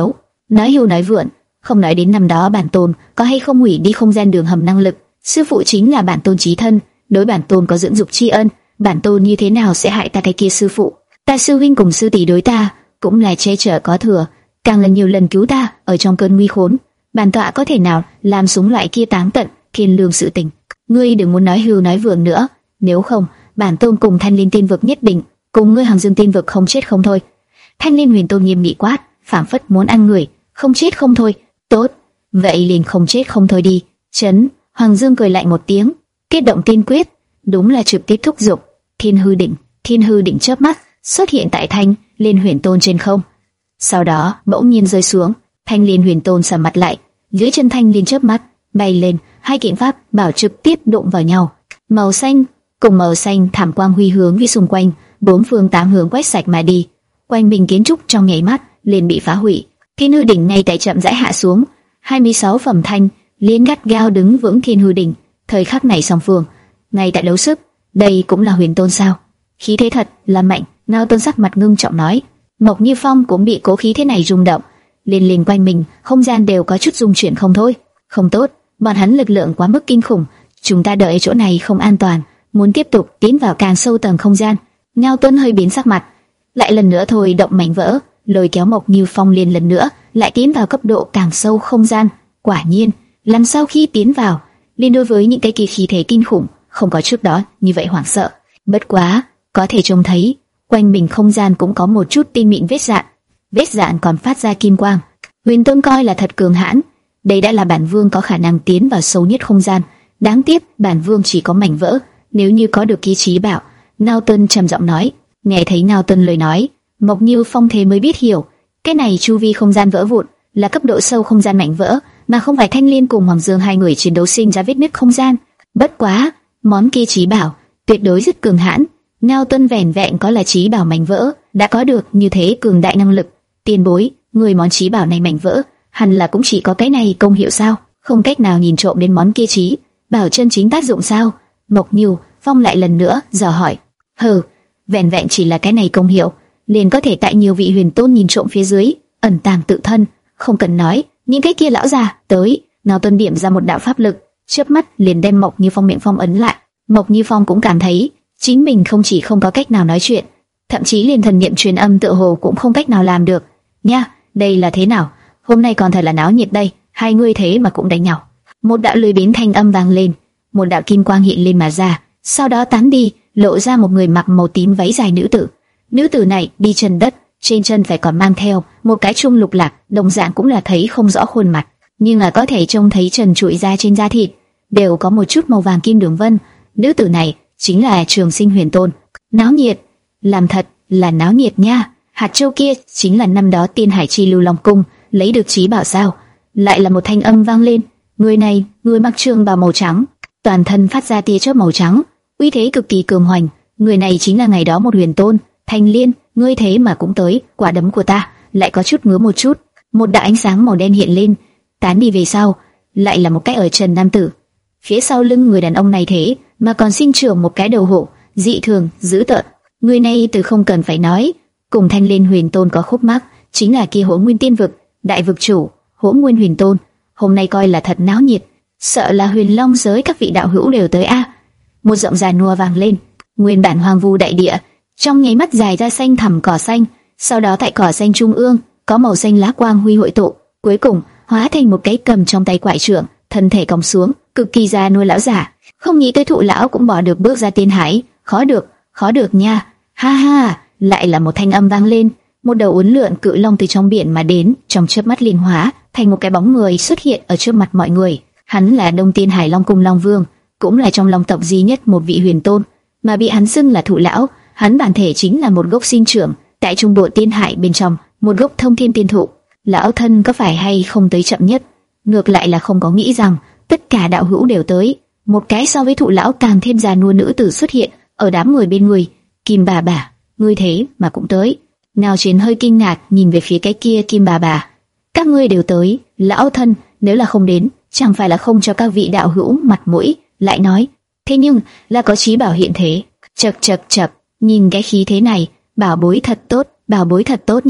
Nói hưu nói vượn, không nói đến năm đó bản tôn có hay không hủy đi không gian đường hầm năng lực. Sư phụ chính là bản tôn chí thân, đối bản tôn có dưỡng dục tri ân, bản tôn như thế nào sẽ hại ta cái kia sư phụ? Ta sư huynh cùng sư tỷ đối ta cũng là che chở có thừa, càng là nhiều lần cứu ta ở trong cơn nguy khốn. Bản tọa có thể nào làm súng loại kia táng tận thiên lương sự tình? Ngươi đừng muốn nói hưu nói vượn nữa, nếu không, bản tôn cùng Thanh Liên Tiên Vực nhất định cùng ngươi Hoàng Dương Tiên Vực không chết không thôi. Thanh Liên Huyền Tôn nghiêm nghị quát, phảng phất muốn ăn người, không chết không thôi. Tốt, vậy liền không chết không thôi đi. Chấn. Hoàng Dương cười lạnh một tiếng, kết động tiên quyết, đúng là trực tiếp thúc giục Thiên Hư Đỉnh. Thiên Hư Đỉnh chớp mắt xuất hiện tại Thanh Liên Huyền Tôn trên không, sau đó bỗng nhiên rơi xuống. Thanh Liên Huyền Tôn sầm mặt lại, dưới chân Thanh Liên chớp mắt bay lên, hai kiện pháp bảo trực tiếp đụng vào nhau. Màu xanh cùng màu xanh thảm quang huy hướng về xung quanh, bốn phương tám hướng quét sạch mà đi. Quanh mình kiến trúc trong nháy mắt liền bị phá hủy. Thiên Hư Đỉnh ngay tại chậm rãi hạ xuống, hai mươi sáu phẩm Thanh Liên gắt gao đứng vững Thiên Hư Đỉnh. Thời khắc này song phương ngay tại đấu sức, đây cũng là Huyền Tôn sao? Khí thế thật là mạnh. Ngao Tôn sắc mặt ngưng trọng nói. Mộc Như Phong cũng bị cố khí thế này rung động, liên liên quanh mình không gian đều có chút rung chuyển không thôi. Không tốt, bọn hắn lực lượng quá mức kinh khủng, chúng ta đợi chỗ này không an toàn, muốn tiếp tục tiến vào càng sâu tầng không gian. Ngao Tuấn hơi biến sắc mặt, lại lần nữa thôi động mảnh vỡ, lôi kéo Mộc Như Phong liền lần nữa lại tiến vào cấp độ càng sâu không gian. Quả nhiên, lần sau khi tiến vào, liên đối với những cái kỳ khí thế kinh khủng, không có trước đó như vậy hoảng sợ. Bất quá, có thể trông thấy quanh mình không gian cũng có một chút tinh mịn vết rạn, vết rạn còn phát ra kim quang. Huyền Tôn coi là thật cường hãn, đây đã là bản vương có khả năng tiến vào sâu nhất không gian. Đáng tiếc bản vương chỉ có mảnh vỡ, nếu như có được ký trí bảo. Ngao Tuấn trầm giọng nói. Nghe thấy Ngao Tuấn lời nói, Mộc Như Phong thế mới biết hiểu, cái này chu vi không gian vỡ vụn là cấp độ sâu không gian mảnh vỡ, mà không phải Thanh Liên cùng Hoàng Dương hai người chiến đấu sinh ra vết nứt không gian. Bất quá, món kia trí bảo tuyệt đối rất cường hãn. Ngao Tuấn vẻn vẹn có là trí bảo mảnh vỡ đã có được như thế cường đại năng lực. Tiền bối, người món trí bảo này mảnh vỡ hẳn là cũng chỉ có cái này công hiệu sao? Không cách nào nhìn trộm đến món kia trí bảo chân chính tác dụng sao? Mộc Như Phong lại lần nữa dò hỏi. Hừ, vẻn vẹn chỉ là cái này công hiệu, liền có thể tại nhiều vị huyền tôn nhìn trộm phía dưới ẩn tàng tự thân. Không cần nói, những cái kia lão già tới. Ngao Tuấn điểm ra một đạo pháp lực, chớp mắt liền đem Mộc Như Phong miệng phong ấn lại. Mộc Như Phong cũng cảm thấy chính mình không chỉ không có cách nào nói chuyện, thậm chí liền thần niệm truyền âm tựa hồ cũng không cách nào làm được. Nha, đây là thế nào? Hôm nay còn thật là náo nhiệt đây, hai ngươi thế mà cũng đánh nhau. Một đạo lười biếng thanh âm vang lên, một đạo kim quang hiện lên mà ra, sau đó tán đi, lộ ra một người mặc màu tím váy dài nữ tử. Nữ tử này đi chân đất, trên chân phải còn mang theo một cái chuông lục lạc, đồng dạng cũng là thấy không rõ khuôn mặt, nhưng là có thể trông thấy trần trụi da trên da thịt đều có một chút màu vàng kim đường vân. Nữ tử này chính là Trường Sinh Huyền Tôn. Náo nhiệt, làm thật là náo nhiệt nha. Hạt châu kia chính là năm đó Tiên Hải Chi Lưu Long Cung lấy được trí bảo sao? Lại là một thanh âm vang lên. Người này, người mặc trường bào màu trắng, toàn thân phát ra tia chớp màu trắng, uy thế cực kỳ cường hoành. Người này chính là ngày đó một huyền tôn. Thanh Liên, ngươi thế mà cũng tới. Quả đấm của ta lại có chút ngứa một chút. Một đạo ánh sáng màu đen hiện lên, tán đi về sau, lại là một cái ở trần nam tử. Phía sau lưng người đàn ông này thế mà còn sinh trưởng một cái đầu hổ, dị thường dữ tợn. Người này từ không cần phải nói, cùng Thanh Liên Huyền Tôn có khúc mắc, chính là kia Hỗn Nguyên Tiên Vực đại vực chủ Hỗn Nguyên Huyền Tôn. Hôm nay coi là thật náo nhiệt, sợ là Huyền Long giới các vị đạo hữu đều tới a. À. Một giọng già nua vang lên. Nguyên bản hoang vu đại địa trong nháy mắt dài ra xanh thẳm cỏ xanh, sau đó tại cỏ xanh trung ương có màu xanh lá quang huy hội tụ, cuối cùng hóa thành một cái cầm trong tay quải trượng, thân thể còng xuống, cực kỳ già nua lão giả. Không nghĩ tới thụ lão cũng bỏ được bước ra Tiên Hải, khó được, khó được nha. Ha ha, lại là một thanh âm vang lên, một đầu uốn lượn cự long từ trong biển mà đến, trong chớp mắt liền hóa thành một cái bóng người xuất hiện ở trước mặt mọi người. Hắn là Đông Tiên Hải Long Cung Long Vương, cũng là trong Long tộc duy nhất một vị huyền tôn, mà bị hắn xưng là thụ lão. Hắn bản thể chính là một gốc sinh trưởng tại trung bộ Tiên Hải bên trong, một gốc thông thiên tiên thụ. Lão thân có phải hay không tới chậm nhất, ngược lại là không có nghĩ rằng tất cả đạo hữu đều tới. Một cái so với thụ lão càng thêm già nua nữ tử xuất hiện ở đám người bên người. Kim bà bà, ngươi thế mà cũng tới? Ngao Chiến hơi kinh ngạc nhìn về phía cái kia Kim bà bà. Các ngươi đều tới, lão thân nếu là không đến, chẳng phải là không cho các vị đạo hữu mặt mũi. Lại nói, thế nhưng là có trí bảo hiện thế. Chậc chậc chậc, nhìn cái khí thế này, bảo bối thật tốt, bảo bối thật tốt nha.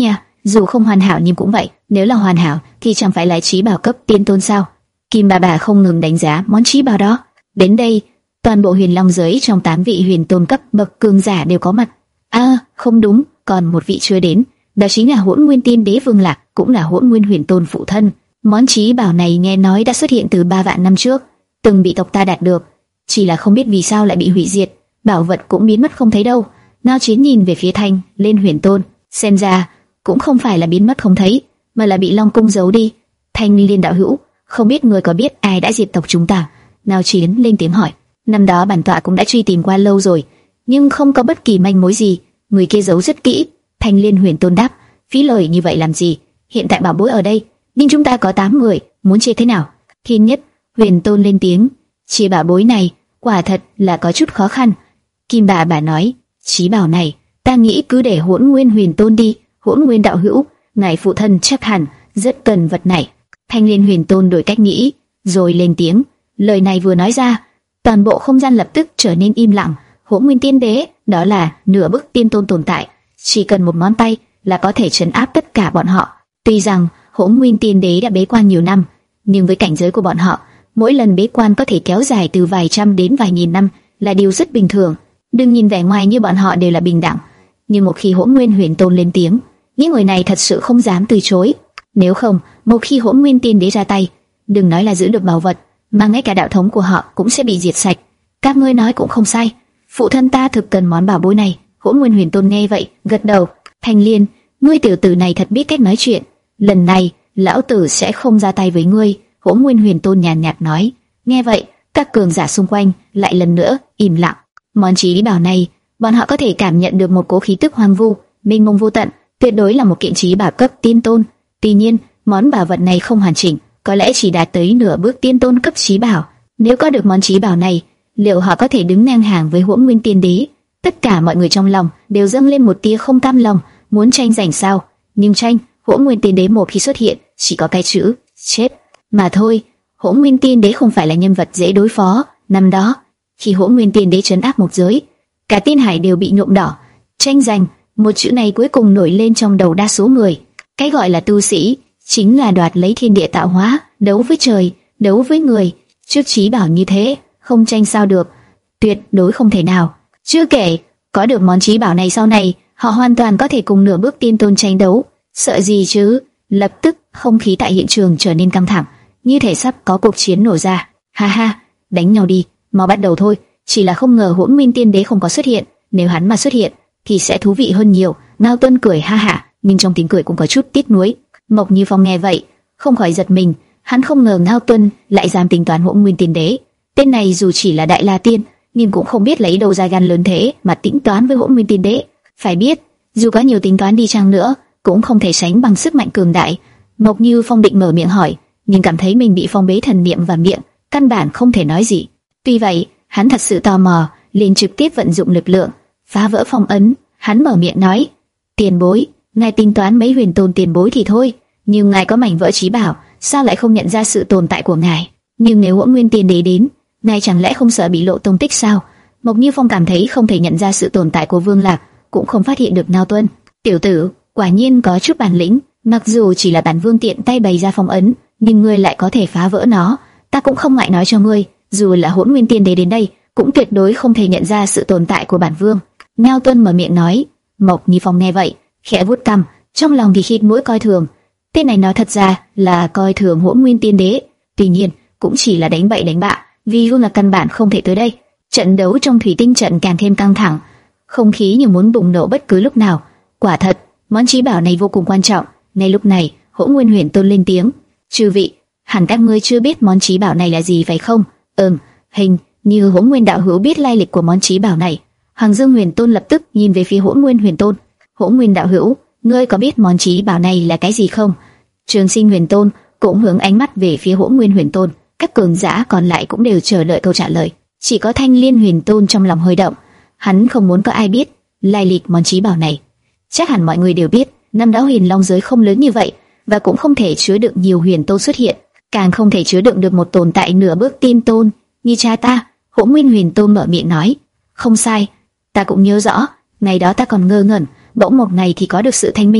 dù không hoàn hảo nhưng cũng vậy. Nếu là hoàn hảo thì chẳng phải là trí bảo cấp tiên tôn sao? Kim bà bà không ngừng đánh giá món trí bảo đó. Đến đây, toàn bộ huyền long giới trong tám vị huyền tôn cấp bậc cường giả đều có mặt. À, không đúng, còn một vị chưa đến, đó chính là Hỗn Nguyên Tiên Đế Vương Lạc, cũng là Hỗn Nguyên Huyền Tôn phụ thân. Món trí bảo này nghe nói đã xuất hiện từ ba vạn năm trước, từng bị tộc ta đạt được, chỉ là không biết vì sao lại bị hủy diệt, bảo vật cũng biến mất không thấy đâu. Ngao Chiến nhìn về phía Thanh Liên Huyền Tôn, xem ra cũng không phải là biến mất không thấy, mà là bị Long Cung giấu đi. Thanh Liên đạo hữu, không biết người có biết ai đã diệt tộc chúng ta? Ngao Chiến lên tiếng hỏi. Năm đó bản tọa cũng đã truy tìm qua lâu rồi, nhưng không có bất kỳ manh mối gì. Người kia giấu rất kỹ. Thanh Liên Huyền Tôn đáp. Phí lời như vậy làm gì? Hiện tại bảo bối ở đây, nhưng chúng ta có tám người, muốn chia thế nào? Thiên Nhất Huyền Tôn lên tiếng. Chia bảo bối này quả thật là có chút khó khăn. Kim bà bà nói. Chí bảo này, ta nghĩ cứ để Hỗn Nguyên Huyền Tôn đi. Hỗn Nguyên đạo hữu, ngài phụ thân chắc hẳn rất cần vật này. Thanh Liên Huyền Tôn đổi cách nghĩ, rồi lên tiếng. Lời này vừa nói ra, toàn bộ không gian lập tức trở nên im lặng. Hỗn Nguyên Tiên Đế, đó là nửa bức tiên tôn tồn tại, chỉ cần một ngón tay là có thể trấn áp tất cả bọn họ. Tuy rằng Hỗn Nguyên Tiên Đế đã bế quan nhiều năm, nhưng với cảnh giới của bọn họ, mỗi lần bế quan có thể kéo dài từ vài trăm đến vài nghìn năm là điều rất bình thường. Đừng nhìn vẻ ngoài như bọn họ đều là bình đẳng, nhưng một khi Hỗn Nguyên Huyền Tôn lên tiếng, những người này thật sự không dám từ chối. Nếu không, một khi Hỗn Nguyên Tiên Đế ra tay, đừng nói là giữ được bảo vật, mà ngay cả đạo thống của họ cũng sẽ bị diệt sạch. Các ngươi nói cũng không sai, phụ thân ta thực cần món bảo bối này. Hỗn Nguyên Huyền Tôn nghe vậy, gật đầu. Thanh Liên, ngươi tiểu tử này thật biết cách nói chuyện. Lần này, lão tử sẽ không ra tay với ngươi. Hỗn Nguyên Huyền Tôn nhàn nhạt nói. Nghe vậy, các cường giả xung quanh lại lần nữa im lặng. Món trí bảo này, bọn họ có thể cảm nhận được một cỗ khí tức hoang vu, mênh mông vô tận, tuyệt đối là một kiện trí bảo cấp tiên tôn. Tuy nhiên, món bảo vật này không hoàn chỉnh, có lẽ chỉ đạt tới nửa bước tiên tôn cấp trí bảo. Nếu có được món trí bảo này, liệu họ có thể đứng ngang hàng với Hỗn Nguyên Tiên Đế? Tất cả mọi người trong lòng đều dâng lên một tia không cam lòng, muốn tranh giành sao? Nhưng tranh, Hỗn Nguyên Tiên Đế một khi xuất hiện, chỉ có cái chữ chết mà thôi. Hỗn Nguyên Tiên Đế không phải là nhân vật dễ đối phó. Năm đó, khi Hỗn Nguyên Tiên Đế trấn áp một giới, cả Tiên Hải đều bị nhuộm đỏ. Tranh giành, một chữ này cuối cùng nổi lên trong đầu đa số người. Cái gọi là tu sĩ chính là đoạt lấy thiên địa tạo hóa, đấu với trời, đấu với người. Trước trí bảo như thế, không tranh sao được, tuyệt đối không thể nào. Chưa kể, có được món trí bảo này sau này, họ hoàn toàn có thể cùng nửa bước tiên tôn tranh đấu. Sợ gì chứ? Lập tức, không khí tại hiện trường trở nên căng thẳng, như thể sắp có cuộc chiến nổ ra. Ha ha, đánh nhau đi, mau bắt đầu thôi. Chỉ là không ngờ Hỗn Nguyên Tiên Đế không có xuất hiện. Nếu hắn mà xuất hiện, thì sẽ thú vị hơn nhiều. Ngao Tuân cười ha hả, nhưng trong tiếng cười cũng có chút tiếc nuối. Mộc Như Phong nghe vậy, không khỏi giật mình. Hắn không ngờ Ngao Tuân lại dám tính toán Hỗn Nguyên Tiên Đế. Tên này dù chỉ là đại la tiên, nhưng cũng không biết lấy đâu ra gan lớn thế mà tính toán với Hỗn Nguyên Tiên Đế. Phải biết, dù có nhiều tính toán đi chăng nữa, cũng không thể sánh bằng sức mạnh cường đại. Mộc Như Phong định mở miệng hỏi, nhưng cảm thấy mình bị phong bế thần niệm và miệng, căn bản không thể nói gì. Tuy vậy, hắn thật sự tò mò, liền trực tiếp vận dụng lực lượng phá vỡ phong ấn. Hắn mở miệng nói: "Tiền bối, ngài tính toán mấy huyền tôn tiền bối thì thôi, nhưng ngài có mảnh vỡ trí bảo, sao lại không nhận ra sự tồn tại của ngài? Nhưng nếu Hỗn Nguyên Tiên Đế đến, ngài chẳng lẽ không sợ bị lộ tung tích sao?" Mộc Như Phong cảm thấy không thể nhận ra sự tồn tại của Vương Lạc, cũng không phát hiện được Ngao Tuân. Tiểu tử, quả nhiên có chút bản lĩnh. Mặc dù chỉ là bản vương tiện tay bày ra phong ấn, nhưng ngươi lại có thể phá vỡ nó. Ta cũng không ngại nói cho ngươi, dù là Hỗn Nguyên Tiên Đế đến đây, cũng tuyệt đối không thể nhận ra sự tồn tại của bản vương. Ngao Tuân mở miệng nói. Mộc Như Phong nghe vậy, khẽ vuốt cằm, trong lòng thì khịt mũi coi thường. Tên này nói thật ra là coi thường Hỗn Nguyên Tiên Đế, tuy nhiên cũng chỉ là đánh bậy đánh bạ, vì Vương là căn bản không thể tới đây. Trận đấu trong thủy tinh trận càng thêm căng thẳng, không khí như muốn bùng nổ bất cứ lúc nào. Quả thật, món trí bảo này vô cùng quan trọng. Ngay lúc này, Hỗn Nguyên Huyền Tôn lên tiếng: "Chư vị, hẳn các ngươi chưa biết món trí bảo này là gì phải không?" "Ừm, hình như Hỗn Nguyên đạo hữu biết lai lịch của món trí bảo này." Hoàng Dương Huyền Tôn lập tức nhìn về phía Hỗn Nguyên Huyền Tôn. "Hỗn Nguyên đạo hữu, ngươi có biết món trí bảo này là cái gì không?" Trường Sinh Huyền Tôn cũng hướng ánh mắt về phía Hỗn Nguyên Huyền Tôn. Các cường giả còn lại cũng đều chờ đợi câu trả lời. Chỉ có Thanh Liên Huyền Tôn trong lòng hơi động, hắn không muốn có ai biết lai lịch món trí bảo này. Chắc hẳn mọi người đều biết, năm đó Huyền Long giới không lớn như vậy, và cũng không thể chứa đựng nhiều huyền tôn xuất hiện, càng không thể chứa đựng được một tồn tại nửa bước tiên tôn như cha ta. Hỗn Nguyên Huyền Tôn mở miệng nói: "Không sai, ta cũng nhớ rõ, ngày đó ta còn ngơ ngẩn, bỗng một ngày thì có được sự thanh minh,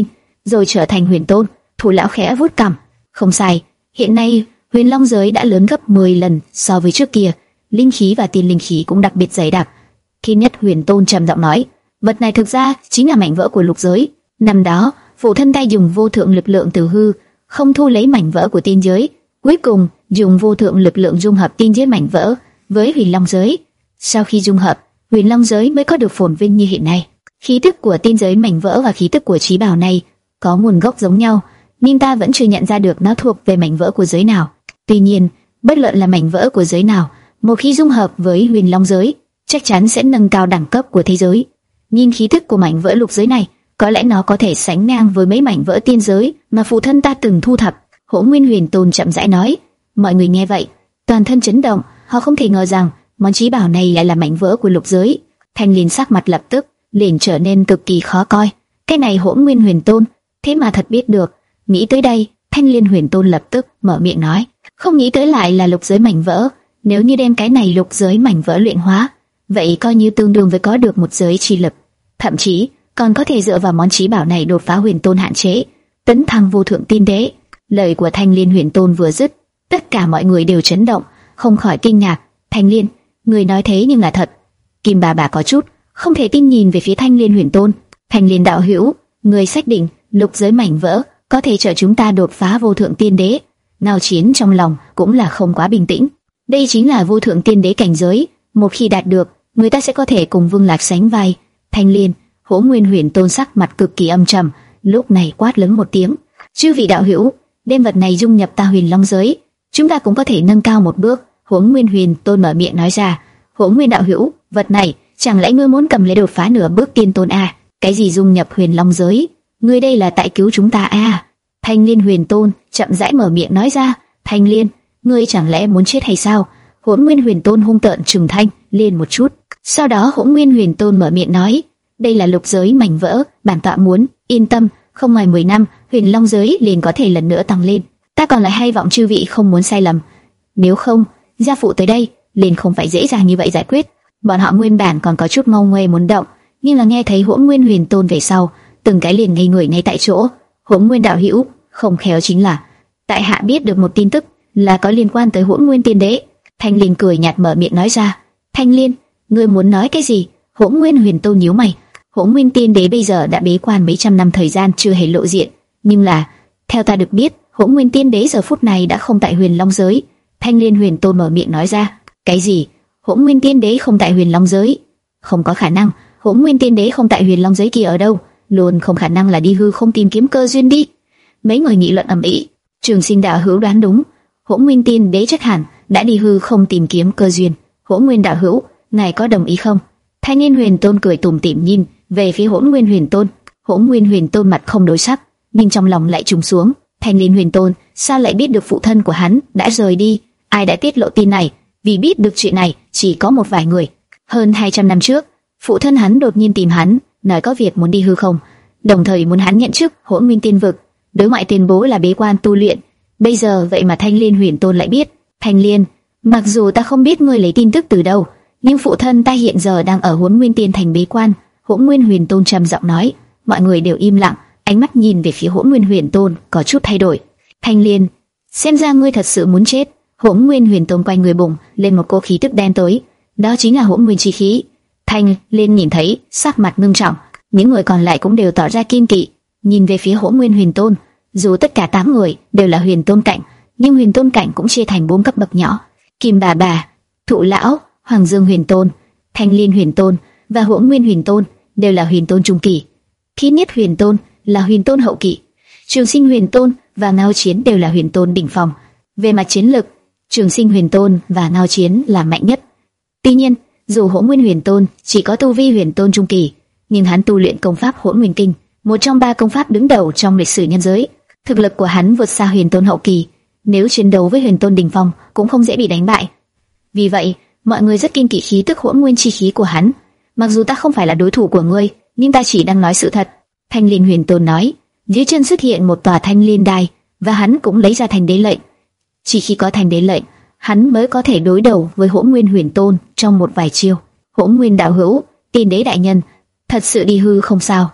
rồi trở thành huyền tôn. Thủ lão khẽ vuốt cằm. Không sai, hiện nay huyền long giới đã lớn gấp mười lần so với trước kia, linh khí và tiên linh khí cũng đặc biệt dày đặc. Thiên Nhất Huyền Tôn trầm giọng nói, vật này thực ra chính là mảnh vỡ của lục giới. Năm đó, phụ thân ta dùng vô thượng lực lượng từ hư không thu lấy mảnh vỡ của tiên giới, cuối cùng dùng vô thượng lực lượng dung hợp tiên giới mảnh vỡ với huyền long giới. Sau khi dung hợp, huyền long giới mới có được phồn vinh như hiện nay. Khí tức của tiên giới mảnh vỡ và khí tức của trí bảo này có nguồn gốc giống nhau, nhưng ta vẫn chưa nhận ra được nó thuộc về mảnh vỡ của giới nào. Tuy nhiên, bất luận là mảnh vỡ của giới nào, một khi dung hợp với huyền long giới, chắc chắn sẽ nâng cao đẳng cấp của thế giới. Nhìn khí tức của mảnh vỡ lục giới này, có lẽ nó có thể sánh ngang với mấy mảnh vỡ tiên giới mà phụ thân ta từng thu thập. Hỗn Nguyên Huyền Tôn chậm rãi nói. Mọi người nghe vậy, toàn thân chấn động, họ không thể ngờ rằng món trí bảo này lại là mảnh vỡ của lục giới. Thanh Liên sắc mặt lập tức liền trở nên cực kỳ khó coi. Cái này Hỗn Nguyên Huyền Tôn, thế mà thật biết được. Nghĩ tới đây, Thanh Liên Huyền Tôn lập tức mở miệng nói, không nghĩ tới lại là lục giới mảnh vỡ. Nếu như đem cái này lục giới mảnh vỡ luyện hóa, vậy coi như tương đương với có được một giới chi lực, thậm chí còn có thể dựa vào món trí bảo này đột phá huyền tôn hạn chế, tấn thăng vô thượng tiên đế. Lời của Thanh Liên Huyền Tôn vừa dứt, tất cả mọi người đều chấn động, không khỏi kinh ngạc. Thanh Liên, người nói thế nhưng là thật? Kim bà bà có chút không thể tin nhìn về phía Thanh Liên Huyền Tôn. Thanh Liên đạo hữu, người xác định lục giới mảnh vỡ có thể trợ chúng ta đột phá vô thượng tiên đế? Ngao Chiến trong lòng cũng là không quá bình tĩnh. Đây chính là vô thượng tiên đế cảnh giới, một khi đạt được, người ta sẽ có thể cùng Vương Lạc sánh vai. Thanh Liên, Hỗn Nguyên Huyền Tôn sắc mặt cực kỳ âm trầm, lúc này quát lớn một tiếng, chư vị đạo hữu, đem vật này dung nhập ta huyền long giới, chúng ta cũng có thể nâng cao một bước. Hỗn Nguyên Huyền Tôn mở miệng nói ra. Hỗn Nguyên đạo hữu, vật này chẳng lẽ ngươi muốn cầm lấy đột phá nửa bước tiên tôn à? Cái gì dung nhập huyền long giới? Ngươi đây là tại cứu chúng ta à? Thanh Liên Huyền Tôn chậm rãi mở miệng nói ra. Thanh Liên, ngươi chẳng lẽ muốn chết hay sao? Hỗn Nguyên Huyền Tôn hung tợn trừng Thanh Liên một chút. Sau đó Hỗn Nguyên Huyền Tôn mở miệng nói, đây là lục giới mảnh vỡ, bản tọa muốn, yên tâm, không ngoài mười năm, huyền long giới liền có thể lần nữa tăng lên. Ta còn lại hy vọng chư vị không muốn sai lầm. Nếu không, gia phụ tới đây liền không phải dễ dàng như vậy giải quyết. Bọn họ nguyên bản còn có chút ngông nguê muốn động, nhưng là nghe thấy Hỗn Nguyên Huyền Tôn về sau, từng cái liền ngây người ngay tại chỗ. Hỗn Nguyên đạo hữu, không khéo chính là tại hạ biết được một tin tức là có liên quan tới Hỗn Nguyên Tiên Đế. Thanh Liên cười nhạt mở miệng nói ra. Thanh Liên, ngươi muốn nói cái gì? Hỗn Nguyên Huyền Tôn nhíu mày. Hỗn Nguyên Tiên Đế bây giờ đã bế quan mấy trăm năm thời gian chưa hề lộ diện, nhưng là theo ta được biết, Hỗn Nguyên Tiên Đế giờ phút này đã không tại huyền long giới. Thanh Liên Huyền Tôn mở miệng nói ra. Cái gì? Hỗn Nguyên Tiên Đế không tại huyền long giới? Không có khả năng. Hỗn Nguyên Tiên Đế không tại huyền long giới kia ở đâu? Luôn không khả năng là đi hư không tìm kiếm cơ duyên đi. Mấy người nghị luận ầm ĩ. Trường Sinh đạo hữu đoán đúng, Hỗn Nguyên Tiên Đế chắc hẳn đã đi hư không tìm kiếm cơ duyên. Hỗn Nguyên đạo hữu, ngài có đồng ý không? Thanh Liên Huyền Tôn cười tủm tỉm nhìn về phía Hỗn Nguyên Huyền Tôn. Hỗn Nguyên Huyền Tôn mặt không đổi sắc, nhưng trong lòng lại trùng xuống. Thanh Liên Huyền Tôn sao lại biết được phụ thân của hắn đã rời đi? Ai đã tiết lộ tin này? Vì biết được chuyện này chỉ có một vài người. Hơn hai trăm năm trước, phụ thân hắn đột nhiên tìm hắn, nói có việc muốn đi hư không, đồng thời muốn hắn nhận chức Hỗn Nguyên Tiên Vực, đối ngoại tuyên bố là bế quan tu luyện. Bây giờ vậy mà Thanh Liên Huyền Tôn lại biết. Thanh Liên, mặc dù ta không biết ngươi lấy tin tức từ đâu, nhưng phụ thân ta hiện giờ đang ở Hỗn Nguyên Tiên Thành bế quan. Hỗn Nguyên Huyền Tôn trầm giọng nói. Mọi người đều im lặng, ánh mắt nhìn về phía Hỗn Nguyên Huyền Tôn có chút thay đổi. Thanh Liên, xem ra ngươi thật sự muốn chết. Hỗn Nguyên Huyền Tôn quay người bùng lên một cỗ khí tức đen tối, đó chính là Hỗn Nguyên chi khí. Thanh Liên nhìn thấy, sắc mặt ngưng trọng, những người còn lại cũng đều tỏ ra kiên kỵ, nhìn về phía Hỗn Nguyên Huyền Tôn. Dù tất cả tám người đều là huyền tôn cảnh, nhưng huyền tôn cảnh cũng chia thành bốn cấp bậc nhỏ: Kim bà bà, Thụ lão, Hoàng Dương Huyền Tôn, Thanh Liên Huyền Tôn và Hỗn Nguyên Huyền Tôn đều là huyền tôn trung kỳ. Thiên Nhất Huyền Tôn là huyền tôn hậu kỳ. Trường Sinh Huyền Tôn và Ngao Chiến đều là huyền tôn đỉnh phong. Về mặt chiến lực, Trường Sinh Huyền Tôn và Ngao Chiến là mạnh nhất. Tuy nhiên, dù Hỗn Nguyên Huyền Tôn chỉ có tu vi huyền tôn trung kỳ, nhưng hắn tu luyện công pháp Hỗn Nguyên Kinh, một trong ba công pháp đứng đầu trong lịch sử nhân giới. Thực lực của hắn vượt xa huyền tôn hậu kỳ, nếu chiến đấu với huyền tôn đỉnh phong cũng không dễ bị đánh bại. Vì vậy, mọi người rất kiêng kỵ khí tức Hỗn Nguyên chi khí của hắn. Mặc dù ta không phải là đối thủ của ngươi, nhưng ta chỉ đang nói sự thật. Thanh Liên Huyền Tôn nói. Dưới chân xuất hiện một tòa Thanh Liên đài, và hắn cũng lấy ra Thành Đế lệnh. Chỉ khi có Thành Đế lệnh, hắn mới có thể đối đầu với Hỗn Nguyên Huyền Tôn trong một vài chiêu. Hỗn Nguyên đạo hữu, Tiên Đế đại nhân, thật sự đi hư không sao?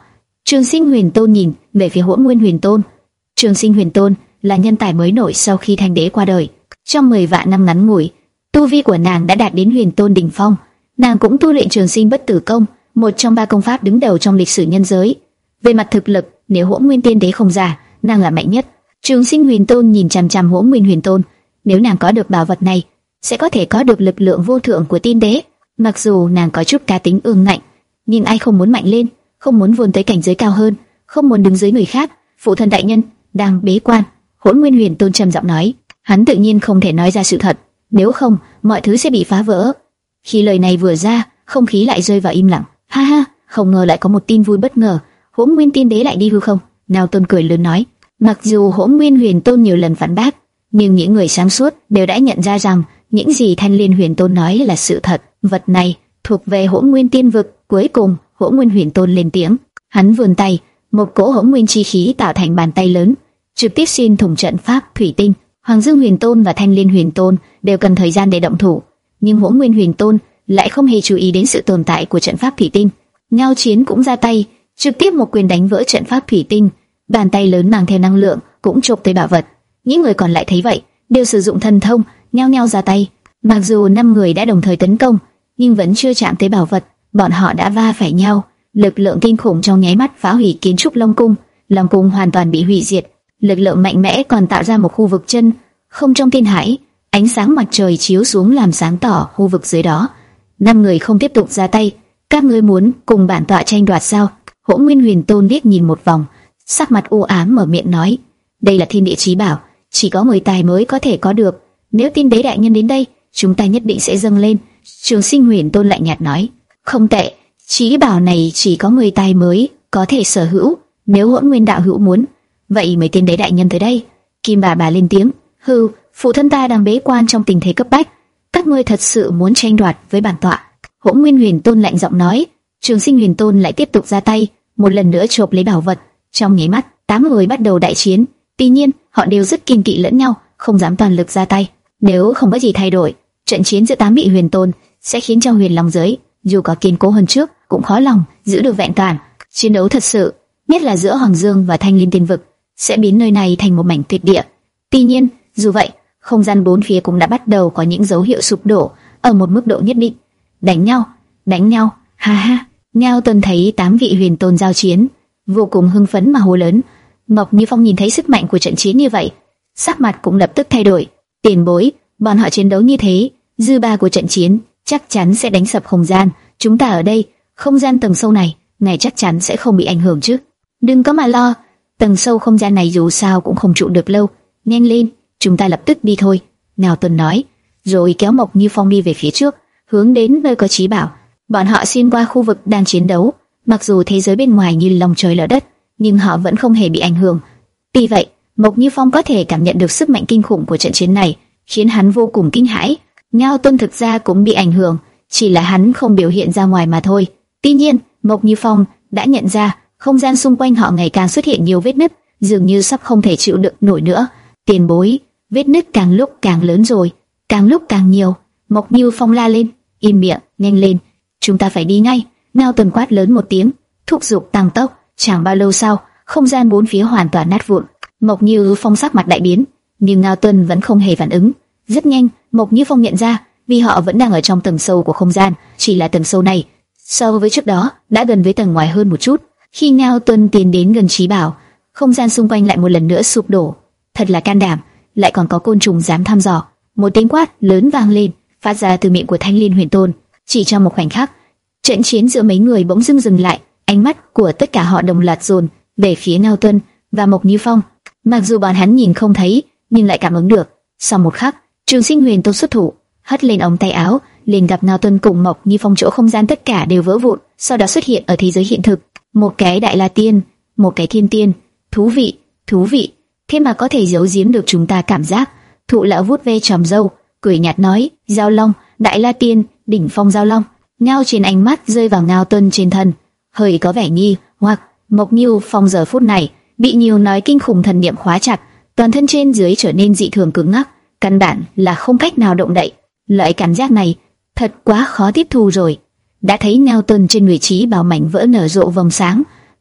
Trường Sinh Huyền Tôn nhìn về phía Hỗn Nguyên Huyền Tôn. Trường Sinh Huyền Tôn là nhân tài mới nổi sau khi Thanh Đế qua đời. Trong mười vạn năm ngắn ngủi, tu vi của nàng đã đạt đến Huyền Tôn đỉnh phong. Nàng cũng tu luyện Trường Sinh Bất Tử Công, một trong ba công pháp đứng đầu trong lịch sử nhân giới. Về mặt thực lực, nếu Hỗn Nguyên Tiên Đế không giả, nàng là mạnh nhất. Trường Sinh Huyền Tôn nhìn chằm chằm Hỗn Nguyên Huyền Tôn, nếu nàng có được bảo vật này, sẽ có thể có được lực lượng vô thượng của Tiên Đế. Mặc dù nàng có chút cá tính ương ngạnh, nhưng ai không muốn mạnh lên, không muốn vươn tới cảnh giới cao hơn, không muốn đứng dưới người khác. Phụ thân đại nhân đang bế quan. Hỗn Nguyên Huyền Tôn trầm giọng nói, hắn tự nhiên không thể nói ra sự thật, nếu không mọi thứ sẽ bị phá vỡ. Khi lời này vừa ra, không khí lại rơi vào im lặng. Ha ha, không ngờ lại có một tin vui bất ngờ. Hỗn Nguyên Tiên Đế lại đi hư không? Ngao Tôn cười lớn nói. Mặc dù Hỗn Nguyên Huyền Tôn nhiều lần phản bác, nhưng những người sáng suốt đều đã nhận ra rằng những gì Thanh Liên Huyền Tôn nói là sự thật. Vật này thuộc về Hỗn Nguyên Tiên Vực. Cuối cùng, Hỗn Nguyên Huyền Tôn lên tiếng. Hắn vươn tay, một cỗ Hỗn Nguyên chi khí tạo thành bàn tay lớn, trực tiếp xuyên thủng trận pháp thủy tinh. Hoàng Dương Huyền Tôn và Thanh Liên Huyền Tôn đều cần thời gian để động thủ, nhưng Hỗn Nguyên Huyền Tôn lại không hề chú ý đến sự tồn tại của trận pháp thủy tinh. Ngao Chiến cũng ra tay, trực tiếp một quyền đánh vỡ trận pháp thủy tinh. Bàn tay lớn mang theo năng lượng cũng chộp tới bảo vật. Những người còn lại thấy vậy, đều sử dụng thần thông, nhao nhao ra tay. Mặc dù năm người đã đồng thời tấn công, nhưng vẫn chưa chạm tới bảo vật, bọn họ đã va phải nhau. Lực lượng kinh khủng trong nháy mắt phá hủy kiến trúc Long Cung, Long Cung hoàn toàn bị hủy diệt. Lực lượng mạnh mẽ còn tạo ra một khu vực chân không trong thiên hải, ánh sáng mặt trời chiếu xuống làm sáng tỏ khu vực dưới đó. Năm người không tiếp tục ra tay. Các ngươi muốn cùng bản tọa tranh đoạt sao? Hỗn Nguyên Huyền Tôn liếc nhìn một vòng, sắc mặt u ám mở miệng nói, đây là thiên địa chí bảo, chỉ có người tài mới có thể có được. Nếu Tiên Đế đại nhân đến đây, chúng ta nhất định sẽ dâng lên. Trường Sinh Huyền Tôn lạnh nhạt nói, không tệ, chí bảo này chỉ có người tài mới có thể sở hữu. Nếu Hỗn Nguyên đạo hữu muốn, vậy mời Tiên Đế đại nhân tới đây. Kim bà bà lên tiếng, hừ, phụ thân ta đang bế quan trong tình thế cấp bách, các ngươi thật sự muốn tranh đoạt với bản tọa? Hỗn Nguyên Huyền Tôn lạnh giọng nói. Trường Sinh Huyền Tôn lại tiếp tục ra tay, một lần nữa chộp lấy bảo vật. Trong nháy mắt, tám người bắt đầu đại chiến. Tuy nhiên, họ đều rất kiêng kỵ lẫn nhau, không dám toàn lực ra tay. Nếu không có gì thay đổi, trận chiến giữa tám vị huyền tôn sẽ khiến cho huyền long giới dù có kiên cố hơn trước cũng khó lòng giữ được vẹn toàn. Chiến đấu thật sự, nhất là giữa Hoàng Dương và Thanh Linh Tiên Vực, sẽ biến nơi này thành một mảnh tuyệt địa. Tuy nhiên, dù vậy, không gian bốn phía cũng đã bắt đầu có những dấu hiệu sụp đổ ở một mức độ nhất định. Đánh nhau, đánh nhau, ha ha. Ngao Tuân thấy tám vị huyền tôn giao chiến, vô cùng hưng phấn mà hô lớn. Mộc Như Phong nhìn thấy sức mạnh của trận chiến như vậy, sắc mặt cũng lập tức thay đổi. Tiền bối, bọn họ chiến đấu như thế, dư ba của trận chiến chắc chắn sẽ đánh sập không gian. Chúng ta ở đây, không gian tầng sâu này, ngài chắc chắn sẽ không bị ảnh hưởng chứ? Đừng có mà lo, tầng sâu không gian này dù sao cũng không trụ được lâu. Nhanh lên, chúng ta lập tức đi thôi. Ngao Tuân nói, rồi kéo Mộc Như Phong đi về phía trước, hướng đến nơi có chí bảo. Bọn họ xuyên qua khu vực đang chiến đấu, mặc dù thế giới bên ngoài như lòng trời lở đất, nhưng họ vẫn không hề bị ảnh hưởng. Vì vậy, Mộc Như Phong có thể cảm nhận được sức mạnh kinh khủng của trận chiến này, khiến hắn vô cùng kinh hãi. Ngao Tuân thực ra cũng bị ảnh hưởng, chỉ là hắn không biểu hiện ra ngoài mà thôi. Tuy nhiên, Mộc Như Phong đã nhận ra không gian xung quanh họ ngày càng xuất hiện nhiều vết nứt, dường như sắp không thể chịu đựng nổi nữa. Tiền bối, vết nứt càng lúc càng lớn rồi, càng lúc càng nhiều. Mộc Như Phong la lên, im miệng, nhanh lên, chúng ta phải đi ngay. Ngao Tuân quát lớn một tiếng, thúc giục tăng tốc. Chẳng bao lâu sau, không gian bốn phía hoàn toàn nát vụn. Mộc Như Phong sắc mặt đại biến, nhưng Ngao Tuân vẫn không hề phản ứng. Rất nhanh, Mộc Như Phong nhận ra, vì họ vẫn đang ở trong tầng sâu của không gian, chỉ là tầng sâu này so với trước đó đã gần với tầng ngoài hơn một chút. Khi Ngao Tuân tiến đến gần chí bảo, không gian xung quanh lại một lần nữa sụp đổ. Thật là can đảm, lại còn có côn trùng dám thăm dò. Một tiếng quát lớn vang lên, phát ra từ miệng của Thanh Liên Huyền Tôn. Chỉ trong một khoảnh khắc, trận chiến giữa mấy người bỗng dưng dừng lại. Ánh mắt của tất cả họ đồng loạt dồn về phía Ngao Tuân và Mộc Như Phong. Mặc dù bọn hắn nhìn không thấy, nhưng lại cảm ứng được. Sau một khắc, Trường Sinh Huyền Tôn xuất thủ, hất lên ống tay áo, liền gặp Ngao Tuân cùng Mộc Như Phong, chỗ không gian tất cả đều vỡ vụn, sau đó xuất hiện ở thế giới hiện thực. Một cái Đại La Tiên, một cái Thiên Tiên. Thú vị, thú vị. Thế mà có thể giấu giếm được chúng ta cảm giác. Thụ lão vuốt ve tròm râu, cười nhạt nói, Giao Long, Đại La Tiên, đỉnh phong Giao Long. Ngao trên ánh mắt rơi vào Ngao Tuân trên thân, hơi có vẻ nghi hoặc. Mộc Như Phong giờ phút này bị nhiều nói kinh khủng thần niệm khóa chặt, toàn thân trên dưới trở nên dị thường cứng ngắc, căn bản là không cách nào động đậy. Loại cảm giác này thật quá khó tiếp thu rồi. Đã thấy Ngao Tuân trên người trí bảo mảnh vỡ nở rộ vầng sáng,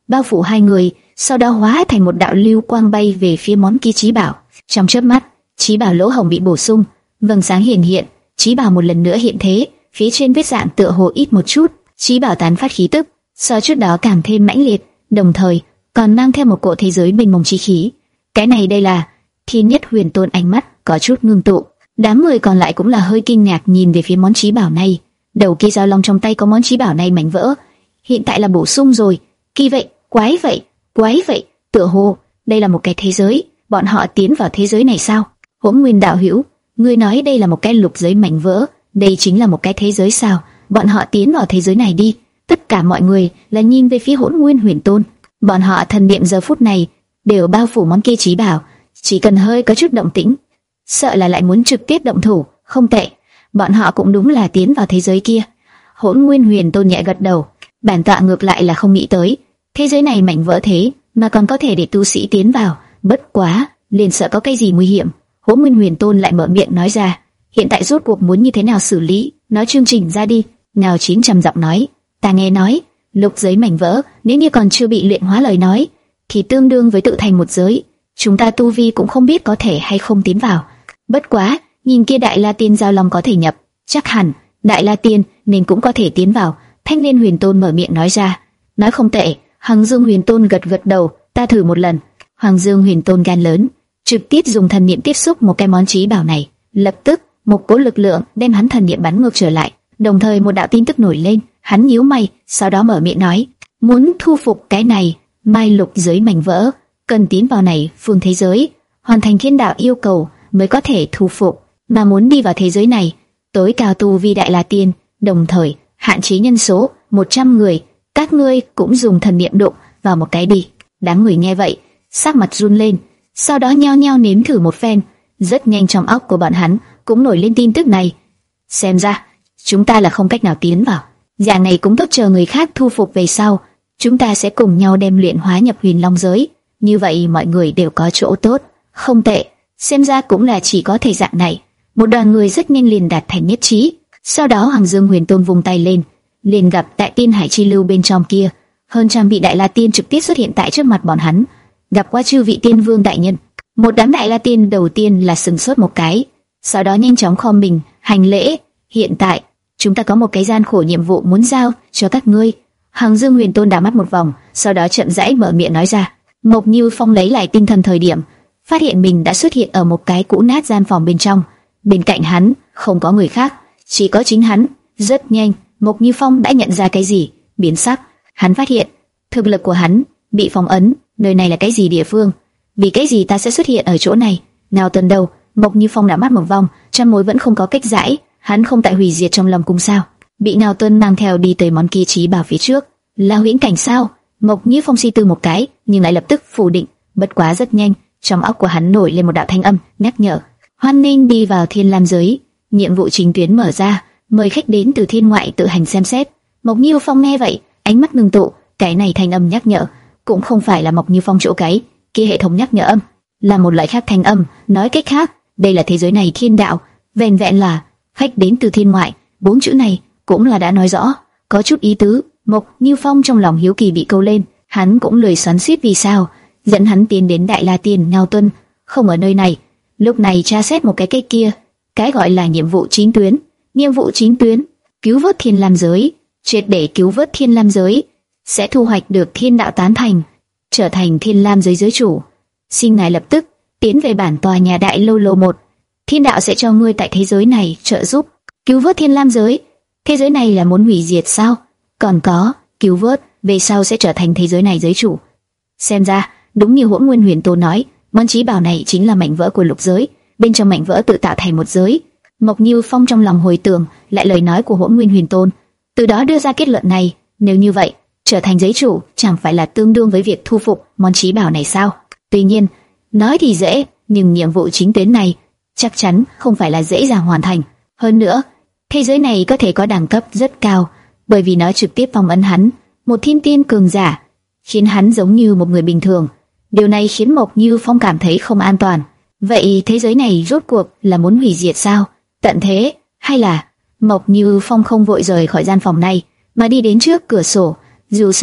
bao phủ hai người, sau đó hóa thành một đạo lưu quang bay về phía món kia chí bảo. Trong chớp mắt, chí bảo lỗ hổng bị bổ sung, vầng sáng hiển hiện, chí bảo một lần nữa hiện thế, phía trên vết dạn tựa hồ ít một chút, chí bảo tán phát khí tức, so trước đó càng thêm mãnh liệt, đồng thời còn mang theo một cỗ thế giới mênh mông chí khí. Cái này đây là Thiên Nhất Huyền Tôn, ánh mắt có chút ngưng tụ. Đám người còn lại cũng là hơi kinh ngạc nhìn về phía món chí bảo này. Đầu kia Giao Long trong tay có món chí bảo này mảnh vỡ, hiện tại là bổ sung rồi. Kỳ vậy, quái vậy, quái vậy, tựa hồ đây là một cái thế giới, bọn họ tiến vào thế giới này sao? Hỗn Nguyên đạo hữu, ngươi nói đây là một cái lục giới mảnh vỡ, đây chính là một cái thế giới sao? Bọn họ tiến vào thế giới này đi. Tất cả mọi người là nhìn về phía Hỗn Nguyên Huyền Tôn. Bọn họ thần niệm giờ phút này đều bao phủ món kia chí bảo, chỉ cần hơi có chút động tĩnh, sợ là lại muốn trực tiếp động thủ. Không tệ, bọn họ cũng đúng là tiến vào thế giới kia. Hỗn Nguyên Huyền Tôn nhẹ gật đầu. Bản tọa ngược lại là không nghĩ tới, thế giới này mảnh vỡ thế mà còn có thể để tu sĩ tiến vào. Bất quá, liền sợ có cái gì nguy hiểm. Hỗn Nguyên Huyền Tôn lại mở miệng nói ra, hiện tại rốt cuộc muốn như thế nào xử lý, nói chương trình ra đi. Ngao Chín trầm giọng nói, ta nghe nói lục giới mảnh vỡ nếu như còn chưa bị luyện hóa lời nói, thì tương đương với tự thành một giới. Chúng ta tu vi cũng không biết có thể hay không tiến vào. Bất quá, nhìn kia Đại La Tiên Giao Long có thể nhập, chắc hẳn Đại La Tiên nên cũng có thể tiến vào. Thanh Liên Huyền Tôn mở miệng nói ra, nói không tệ. Hoàng Dương Huyền Tôn gật gật đầu, ta thử một lần. Hoàng Dương Huyền Tôn gan lớn, trực tiếp dùng thần niệm tiếp xúc một cái món chí bảo này, lập tức một cỗ lực lượng đem hắn thần niệm bắn ngược trở lại. Đồng thời một đạo tin tức nổi lên, hắn nhíu mày, sau đó mở miệng nói, muốn thu phục cái này mai lục giới mảnh vỡ, cần tiến vào này phương thế giới, hoàn thành thiên đạo yêu cầu mới có thể thu phục. Mà muốn đi vào thế giới này, tối cao tu vi Đại La Tiên, đồng thời hạn chế nhân số một trăm người. Các ngươi cũng dùng thần niệm đụng vào một cái đi. Đám người nghe vậy, sắc mặt run lên, sau đó nhao nhao nếm thử một phen. Rất nhanh trong óc của bọn hắn cũng nổi lên tin tức này. Xem ra chúng ta là không cách nào tiến vào. Dạng này cũng tốt, chờ người khác thu phục về sau, chúng ta sẽ cùng nhau đem luyện hóa nhập Huyền Long giới. Như vậy mọi người đều có chỗ tốt. Không tệ, xem ra cũng là chỉ có thể dạng này. Một đoàn người rất nhanh liền đạt thành nhất trí. Sau đó Hoàng Dương Huyền Tôn vung tay lên, liền gặp tại Tiên Hải Chi Lưu bên trong kia, hơn trăm vị Đại La Tiên trực tiếp xuất hiện tại trước mặt bọn hắn. Gặp qua chư vị Tiên Vương đại nhân. Một đám Đại La Tiên đầu tiên là sừng sốt một cái, sau đó nhanh chóng khom mình hành lễ. Hiện tại chúng ta có một cái gian khổ nhiệm vụ muốn giao cho các ngươi. Hoàng Dương Huyền Tôn đảo mắt một vòng, sau đó chậm rãi mở miệng nói ra. Mộc Như Phong lấy lại tinh thần thời điểm, phát hiện mình đã xuất hiện ở một cái cũ nát gian phòng bên trong. Bên cạnh hắn không có người khác, chỉ có chính hắn. Rất nhanh, Mộc Như Phong đã nhận ra cái gì, biến sắc. Hắn phát hiện thực lực của hắn bị phong ấn. Nơi này là cái gì địa phương? Vì cái gì ta sẽ xuất hiện ở chỗ này? Nào tuần đầu, Mộc Như Phong đã mắt một vòng, trong mối vẫn không có cách giải. Hắn không tại hủy diệt trong lòng cung sao? Bị Ngao Tuân mang theo đi tới món kia chí bảo phía trước, là huyễn cảnh sao? Mộc Như Phong suy tư một cái, nhưng lại lập tức phủ định. Bất quá rất nhanh, trong óc của hắn nổi lên một đạo thanh âm nhắc nhở: hoan nghênh đi vào Thiên Lam giới, nhiệm vụ chính tuyến mở ra, mời khách đến từ thiên ngoại tự hành xem xét. Mộc Như Phong nghe vậy, ánh mắt ngưng tụ. Cái này thanh âm nhắc nhở cũng không phải là Mộc Như Phong chỗ cái kia hệ thống nhắc nhở âm, là một loại khác thanh âm. Nói cách khác, đây là thế giới này thiên đạo. Vẹn vẹn là khách đến từ thiên ngoại, bốn chữ này cũng là đã nói rõ, có chút ý tứ. Mộc Như Phong trong lòng hiếu kỳ bị câu lên, hắn cũng lười xoắn xuýt vì sao dẫn hắn tiến đến Đại La Tiên Ngao Tuân không ở nơi này. Lúc này tra xét một cái cái kia, cái gọi là nhiệm vụ chính tuyến. Nhiệm vụ chính tuyến, cứu vớt Thiên Lam giới, triệt để cứu vớt Thiên Lam giới, sẽ thu hoạch được thiên đạo tán thành, trở thành Thiên Lam giới giới chủ. Xin ngài lập tức tiến về bản tòa nhà Đại Lâu lầu một. Thiên đạo sẽ cho ngươi tại thế giới này trợ giúp cứu vớt Thiên Lam giới. Thế giới này là muốn hủy diệt sao? Còn có, cứu vớt về sau sẽ trở thành thế giới này giới chủ. Xem ra đúng như Hỗn Nguyên Huyền Tôn nói, món chí bảo này chính là mảnh vỡ của lục giới, bên trong mảnh vỡ tự tạo thành một giới. Mộc Như Phong trong lòng hồi tưởng lại lời nói của Hỗn Nguyên Huyền Tôn, từ đó đưa ra kết luận này. Nếu như vậy, trở thành giới chủ chẳng phải là tương đương với việc thu phục món chí bảo này sao? Tuy nhiên, nói thì dễ, nhưng nhiệm vụ chính tuyến này chắc chắn không phải là dễ dàng hoàn thành. Hơn nữa, thế giới này có thể có đẳng cấp rất cao, bởi vì nó trực tiếp phong ấn hắn, một thiên tiên cường giả, khiến hắn giống như một người bình thường. Điều này khiến Mộc Như Phong cảm thấy không an toàn. Vậy thế giới này rốt cuộc là muốn hủy diệt sao? Tận thế, hay là... Mộc Như Phong không vội rời khỏi gian phòng này, mà đi đến trước cửa sổ. Dù sao,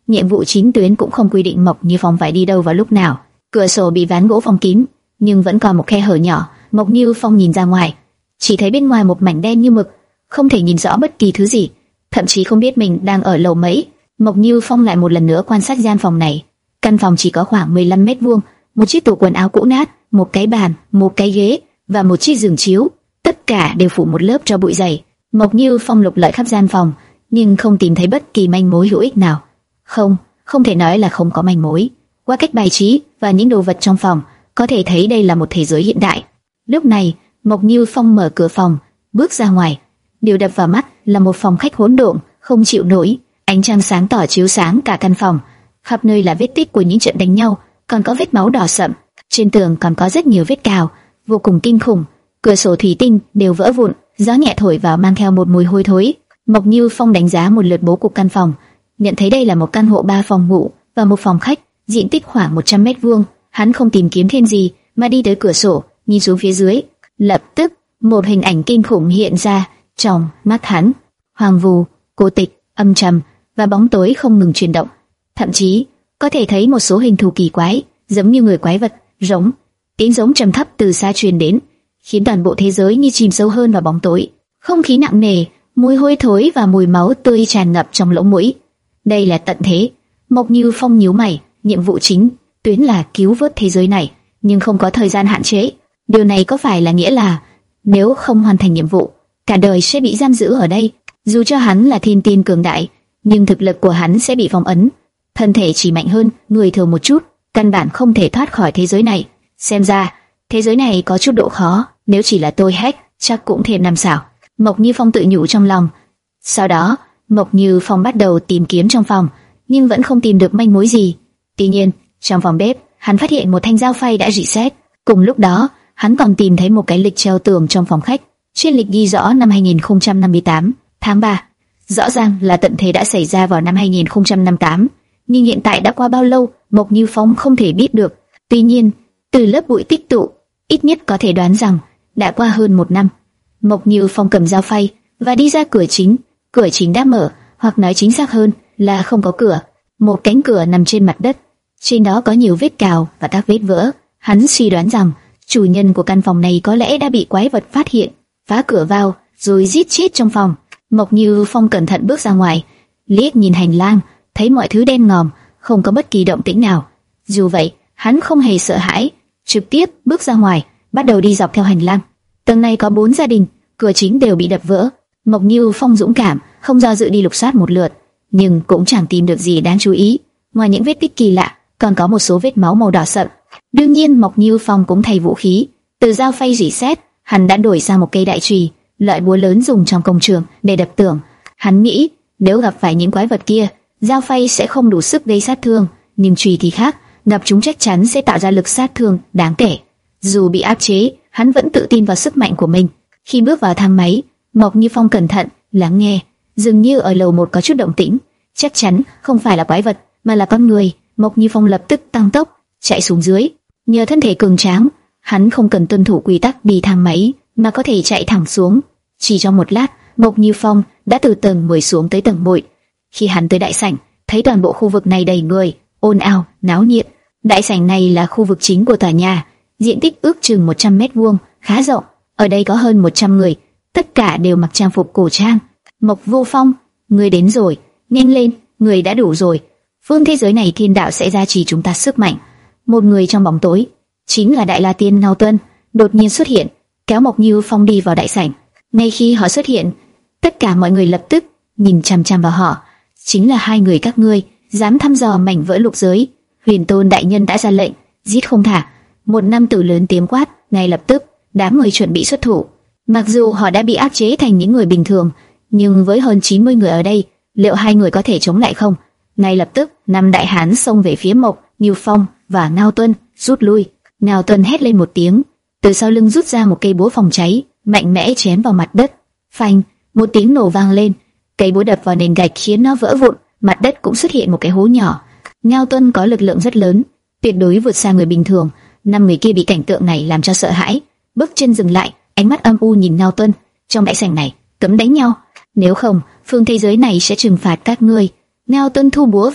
Nhiệm vụ chính tuyến cũng không quy định Mộc Như Phong phải đi đâu vào lúc nào. Cửa sổ bị ván gỗ phong kín, nhưng vẫn còn một khe hở nhỏ. Mộc Như Phong nhìn ra ngoài, chỉ thấy bên ngoài một mảnh đen như mực, không thể nhìn rõ bất kỳ thứ gì, thậm chí không biết mình đang ở lầu mấy. Mộc Như Phong lại một lần nữa quan sát gian phòng này. Căn phòng chỉ có khoảng mười lăm mét vuông, một chiếc tủ quần áo cũ nát, một cái bàn, một cái ghế và một chiếc giường chiếu, tất cả đều phủ một lớp tro bụi dày. Mộc Như Phong lục lọi khắp gian phòng, nhưng không tìm thấy bất kỳ manh mối hữu ích nào. Không, không thể nói là không có manh mối. Qua cách bài trí và những đồ vật trong phòng, có thể thấy đây là một thế giới hiện đại. Lúc này, Mộc Như Phong mở cửa phòng, bước ra ngoài. Điều đập vào mắt là một phòng khách hỗn độn, không chịu nổi. Ánh trăng sáng tỏ chiếu sáng cả căn phòng, khắp nơi là vết tích của những trận đánh nhau, còn có vết máu đỏ sậm. Trên tường còn có rất nhiều vết cào, vô cùng kinh khủng. Cửa sổ thủy tinh đều vỡ vụn, gió nhẹ thổi vào mang theo một mùi hôi thối. Mộc Như Phong đánh giá một lượt bố cục căn phòng, nhận thấy đây là một căn hộ ba phòng ngủ và một phòng khách, diện tích khoảng một trăm mét vuông. Hắn không tìm kiếm thêm gì, mà đi tới cửa sổ, nhìn xuống phía dưới. Lập tức, một hình ảnh kinh khủng hiện ra trong mắt hắn. Hoang vu, cô tịch, âm trầm và bóng tối không ngừng chuyển động. Thậm chí có thể thấy một số hình thù kỳ quái, giống như người quái vật, rống. Tiếng giống trầm thấp từ xa truyền đến, khiến toàn bộ thế giới như chìm sâu hơn vào bóng tối. Không khí nặng nề, mùi hôi thối và mùi máu tươi tràn ngập trong lỗ mũi. Đây là tận thế. Mộc Như Phong nhíu mày. Nhiệm vụ chính tuyến là cứu vớt thế giới này, nhưng không có thời gian hạn chế. Điều này có phải là nghĩa là nếu không hoàn thành nhiệm vụ, cả đời sẽ bị giam giữ ở đây? Dù cho hắn là thiên tiên cường đại, nhưng thực lực của hắn sẽ bị phong ấn, thân thể chỉ mạnh hơn người thường một chút, căn bản không thể thoát khỏi thế giới này. Xem ra thế giới này có chút độ khó, nếu chỉ là tôi hack chắc cũng thêm năm sao. Mộc Như Phong tự nhủ trong lòng. Sau đó Mộc Như Phong bắt đầu tìm kiếm trong phòng, nhưng vẫn không tìm được manh mối gì. Tuy nhiên, trong phòng bếp, hắn phát hiện một thanh dao phay đã reset. Cùng lúc đó, hắn còn tìm thấy một cái lịch treo tường trong phòng khách. Trên lịch ghi rõ năm hai nghìn không trăm năm mươi tám, tháng ba. Rõ ràng là tận thế đã xảy ra vào năm hai nghìn không trăm năm mươi tám, nhưng hiện tại đã qua bao lâu, Mộc Như Phong không thể biết được. Tuy nhiên, từ lớp bụi tích tụ, ít nhất có thể đoán rằng đã qua hơn một năm. Mộc Như Phong cầm dao phay và đi ra cửa chính. Cửa chính đã mở, hoặc nói chính xác hơn là không có cửa. Một cánh cửa nằm trên mặt đất, trên đó có nhiều vết cào và các vết vỡ. Hắn suy đoán rằng chủ nhân của căn phòng này có lẽ đã bị quái vật phát hiện, phá cửa vào rồi giết chết trong phòng. Mộc Như Phong cẩn thận bước ra ngoài, liếc nhìn hành lang, thấy mọi thứ đen ngòm, không có bất kỳ động tĩnh nào. Dù vậy, hắn không hề sợ hãi, trực tiếp bước ra ngoài, bắt đầu đi dọc theo hành lang. Tầng này có bốn gia đình, cửa chính đều bị đập vỡ. Mộc Như Phong dũng cảm, không do dự đi lục soát một lượt, nhưng cũng chẳng tìm được gì đáng chú ý. Ngoài những vết tích kỳ lạ, còn có một số vết máu màu đỏ sậm. Đương nhiên, Mộc Như Phong cũng thay vũ khí, từ dao phay reset, hắn đã đổi sang một cây đại chùy, loại búa lớn dùng trong công trường để đập tường. Hắn nghĩ nếu gặp phải những quái vật kia, dao phay sẽ không đủ sức gây sát thương, nhưng chùy thì khác, gặp chúng chắc chắn sẽ tạo ra lực sát thương đáng kể. Dù bị áp chế, hắn vẫn tự tin vào sức mạnh của mình. Khi bước vào thang máy, Mộc Như Phong cẩn thận lắng nghe, dường như ở lầu một có chút động tĩnh, chắc chắn không phải là quái vật mà là con người. Mộc Như Phong lập tức tăng tốc chạy xuống dưới. Nhờ thân thể cường tráng, hắn không cần tuân thủ quy tắc đi thang máy mà có thể chạy thẳng xuống. Chỉ trong một lát, Mộc Như Phong đã từ tầng mười xuống tới tầng một. Khi hắn tới đại sảnh, thấy toàn bộ khu vực này đầy người, ồn ào, náo nhiệt. Đại sảnh này là khu vực chính của tòa nhà, diện tích ước chừng một trăm mét vuông, khá rộng. Ở đây có hơn một trăm người, tất cả đều mặc trang phục cổ trang. Mộc Vô Phong, người đến rồi, nhanh lên, người đã đủ rồi. Phương thế giới này thiên đạo sẽ gia trì chúng ta sức mạnh. Một người trong bóng tối, chính là Đại La Tiên Ngao Tuân, đột nhiên xuất hiện, kéo Mộc Như Phong đi vào đại sảnh. Ngay khi họ xuất hiện, tất cả mọi người lập tức nhìn chằm chằm vào họ. Chính là hai người các ngươi dám thăm dò mảnh vỡ lục giới. Huyền Tôn đại nhân đã ra lệnh, giết không thả. Một nam tử lớn tiếng quát, ngay lập tức đám người chuẩn bị xuất thủ. Mặc dù họ đã bị áp chế thành những người bình thường, nhưng với hơn chín mươi người ở đây, liệu hai người có thể chống lại không? Ngay lập tức, năm đại hán xông về phía Mộc Như Phong và Ngao Tuân, rút lui. Ngao Tuân hét lên một tiếng, từ sau lưng rút ra một cây búa phòng cháy, mạnh mẽ chém vào mặt đất. Phanh, một tiếng nổ vang lên, cây búa đập vào nền gạch khiến nó vỡ vụn, mặt đất cũng xuất hiện một cái hố nhỏ. Ngao Tuân có lực lượng rất lớn, tuyệt đối vượt xa người bình thường. Năm người kia bị cảnh tượng này làm cho sợ hãi, bước chân dừng lại, ánh mắt âm u nhìn Ngao Tuân. Trong đại sảnh này cấm đánh nhau, nếu không, phương thế giới này sẽ trừng phạt các ngươi. Ngao Tuân thu búa về,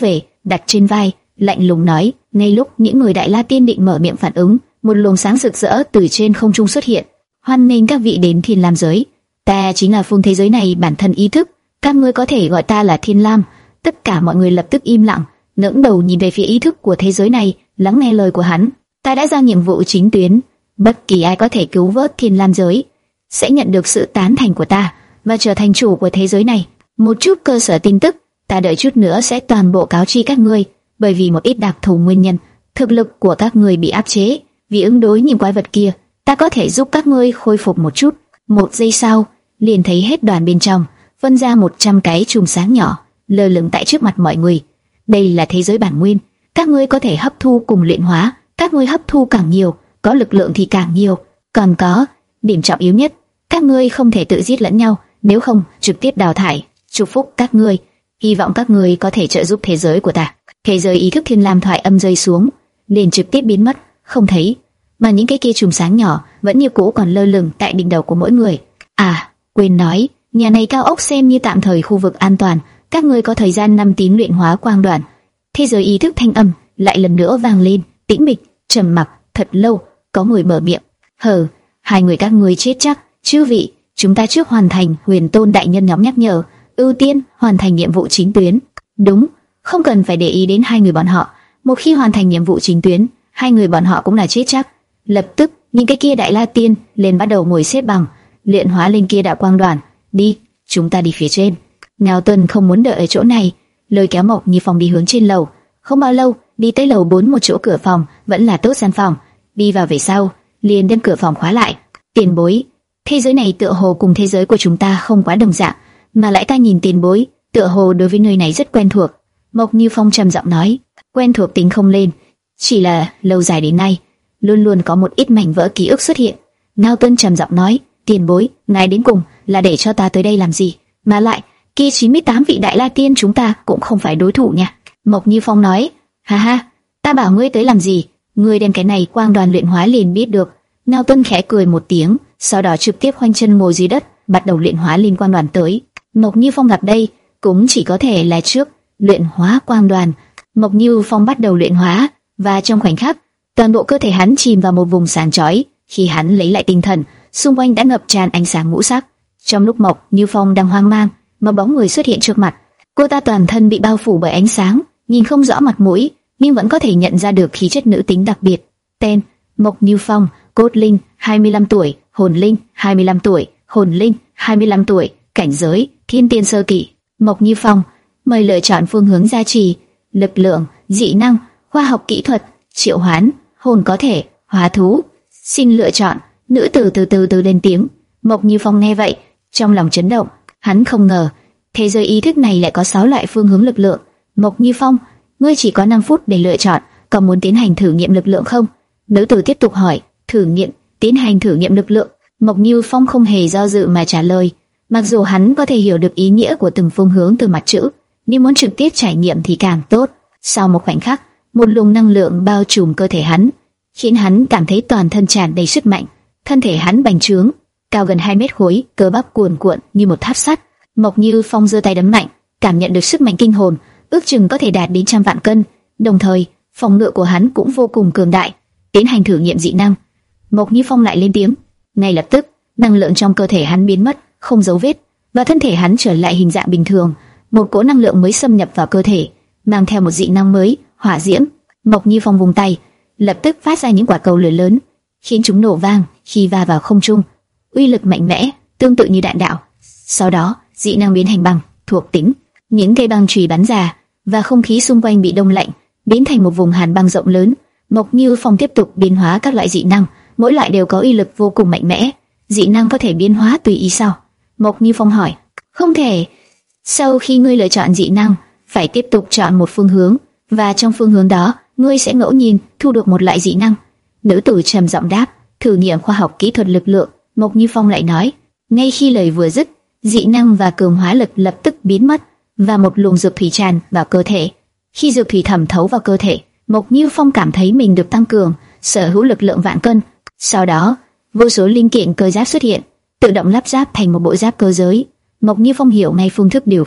đặt trên vai, lạnh lùng nói. Ngay lúc những người Đại La Tiên định mở miệng phản ứng, một luồng sáng rực rỡ từ trên không trung xuất hiện. Hoan nghênh các vị đến Thiên Lam giới. Ta chính là phương thế giới này bản thân ý thức, các ngươi có thể gọi ta là Thiên Lam. Tất cả mọi người lập tức im lặng, ngẩng đầu nhìn về phía ý thức của thế giới này, lắng nghe lời của hắn. Ta đã giao nhiệm vụ chính tuyến, bất kỳ ai có thể cứu vớt Thiên Lam giới sẽ nhận được sự tán thành của ta và trở thành chủ của thế giới này. Một chút cơ sở tin tức, ta đợi chút nữa sẽ toàn bộ cáo chi các ngươi. Bởi vì một ít đặc thù nguyên nhân, thực lực của các ngươi bị áp chế. Vì ứng đối những quái vật kia, ta có thể giúp các ngươi khôi phục một chút. Một giây sau, liền thấy hết đoàn bên trong phân ra một trăm cái chùm sáng nhỏ lơ lửng tại trước mặt mọi người. Đây là thế giới bản nguyên, các ngươi có thể hấp thu cùng luyện hóa. Các ngươi hấp thu càng nhiều, có lực lượng thì càng nhiều. Còn có điểm trọng yếu nhất, các ngươi không thể tự giết lẫn nhau, nếu không trực tiếp đào thải. Chúc phúc các ngươi, hy vọng các ngươi có thể trợ giúp thế giới của ta. Thế giới ý thức Thiên Lam thoại âm rơi xuống, liền trực tiếp biến mất, không thấy. Mà những cái kia chùm sáng nhỏ vẫn như cũ còn lơ lửng tại đỉnh đầu của mỗi người. À, quên nói, nhà này cao ốc xem như tạm thời khu vực an toàn, các ngươi có thời gian năm tín luyện hóa quang đoàn. Thế giới ý thức thanh âm lại lần nữa vang lên, tĩnh mịch, trầm mặc thật lâu, có người mở miệng. Hừ, hai người các ngươi chết chắc. Chư vị, chúng ta trước hoàn thành. Huyền Tôn đại nhân nhóm nhắc nhở, ưu tiên hoàn thành nhiệm vụ chính tuyến. Đúng, không cần phải để ý đến hai người bọn họ. Một khi hoàn thành nhiệm vụ chính tuyến, hai người bọn họ cũng là chết chắc. Lập tức, những cái kia Đại La Tiên lên bắt đầu ngồi xếp bằng, luyện hóa lên kia đạo quang đoàn. Đi, chúng ta đi phía trên. Ngao Tuân không muốn đợi ở chỗ này, lôi kéo Mộc Như Phong đi hướng trên lầu. Không bao lâu, đi tới lầu bốn, một chỗ cửa phòng vẫn là tốt gian phòng. Đi vào về sau, liền đem cửa phòng khóa lại. Tiền bối, thế giới này tựa hồ cùng thế giới của chúng ta không quá đồng dạng, mà lại ta nhìn tiền bối tựa hồ đối với nơi này rất quen thuộc. Mộc Như Phong trầm giọng nói. Quen thuộc tính không lên, chỉ là lâu dài đến nay luôn luôn có một ít mảnh vỡ ký ức xuất hiện. Ngao Tuân trầm giọng nói. Tiền bối, ngài đến cùng là để cho ta tới đây làm gì? Mà lại, kia chín mươi tám vị Đại La Tiên chúng ta cũng không phải đối thủ nha. Mộc Như Phong nói. Ha ha, ta bảo ngươi tới làm gì? Ngươi đem cái này quang đoàn luyện hóa liền biết được. Ngao Tuân khẽ cười một tiếng, sau đó trực tiếp khoanh chân ngồi dưới đất, bắt đầu luyện hóa liên quang đoàn tới. Mộc Như Phong gặp đây, cũng chỉ có thể là trước luyện hóa quang đoàn. Mộc Như Phong bắt đầu luyện hóa, và trong khoảnh khắc, toàn bộ cơ thể hắn chìm vào một vùng sáng chói. Khi hắn lấy lại tinh thần, xung quanh đã ngập tràn ánh sáng ngũ sắc. Trong lúc Mộc Như Phong đang hoang mang, một bóng người xuất hiện trước mặt. Cô ta toàn thân bị bao phủ bởi ánh sáng, nhìn không rõ mặt mũi, nhưng vẫn có thể nhận ra được khí chất nữ tính đặc biệt. Tên: Mộc Như Phong, cốt linh hai mươi lăm tuổi, hồn linh hai mươi lăm tuổi, hồn linh hai mươi lăm tuổi, cảnh giới thiên tiên sơ kỳ. Mộc Như Phong, mời lựa chọn phương hướng gia trì: lực lượng, dị năng, khoa học kỹ thuật, triệu hoán, hồn có thể, hóa thú. Xin lựa chọn. Nữ tử từ từ từ lên tiếng. Mộc Như Phong nghe vậy, trong lòng chấn động. Hắn không ngờ thế giới ý thức này lại có sáu loại phương hướng lực lượng. Mộc Như Phong, ngươi chỉ có năm phút để lựa chọn, có muốn tiến hành thử nghiệm lực lượng không? Nữ tử tiếp tục hỏi. Thử nghiệm? Tiến hành thử nghiệm lực lượng? Mộc Như Phong không hề do dự mà trả lời. Mặc dù hắn có thể hiểu được ý nghĩa của từng phương hướng từ mặt chữ, nhưng muốn trực tiếp trải nghiệm thì càng tốt. Sau một khoảnh khắc, một luồng năng lượng bao trùm cơ thể hắn, khiến hắn cảm thấy toàn thân tràn đầy sức mạnh. Thân thể hắn bành trướng, cao gần hai mét khối, cơ bắp cuồn cuộn như một tháp sắt. Mộc Như Phong giơ tay đấm mạnh, cảm nhận được sức mạnh kinh hồn, ước chừng có thể đạt đến trăm vạn cân. Đồng thời, phòng ngự của hắn cũng vô cùng cường đại. Tiến hành thử nghiệm dị năng. Mộc Như Phong lại lên tiếng. Ngay lập tức, năng lượng trong cơ thể hắn biến mất, không dấu vết, và thân thể hắn trở lại hình dạng bình thường. Một cỗ năng lượng mới xâm nhập vào cơ thể, mang theo một dị năng mới, hỏa diễm. Mộc Như Phong vùng tay, lập tức phát ra những quả cầu lửa lớn, khiến chúng nổ vang khi va vào không trung, uy lực mạnh mẽ, tương tự như đạn đạo. Sau đó, dị năng biến thành băng, thuộc tính, những cây băng chùy bắn ra, và không khí xung quanh bị đông lạnh, biến thành một vùng hàn băng rộng lớn. Mộc Như Phong tiếp tục biến hóa các loại dị năng, mỗi loại đều có uy lực vô cùng mạnh mẽ. Dị năng có thể biến hóa tùy ý sao? Mộc Như Phong hỏi. Không thể. Sau khi ngươi lựa chọn dị năng, phải tiếp tục chọn một phương hướng, và trong phương hướng đó, ngươi sẽ ngẫu nhiên thu được một loại dị năng. Nữ tử trầm giọng đáp. Thử nghiệm khoa học kỹ thuật lực lượng. Mộc Như Phong lại nói. Ngay khi lời vừa dứt, dị năng và cường hóa lực lập tức biến mất, và một luồng dược thủy tràn vào cơ thể. Khi dược thủy thẩm thấu vào cơ thể, Mộc Như Phong cảm thấy mình được tăng cường, sở hữu lực lượng vạn cân. Sau đó, vô số linh kiện cơ giáp xuất hiện, tự động lắp ráp thành một bộ giáp cơ giới. Mộc Như Phong hiểu ngay phương thức điều khiển,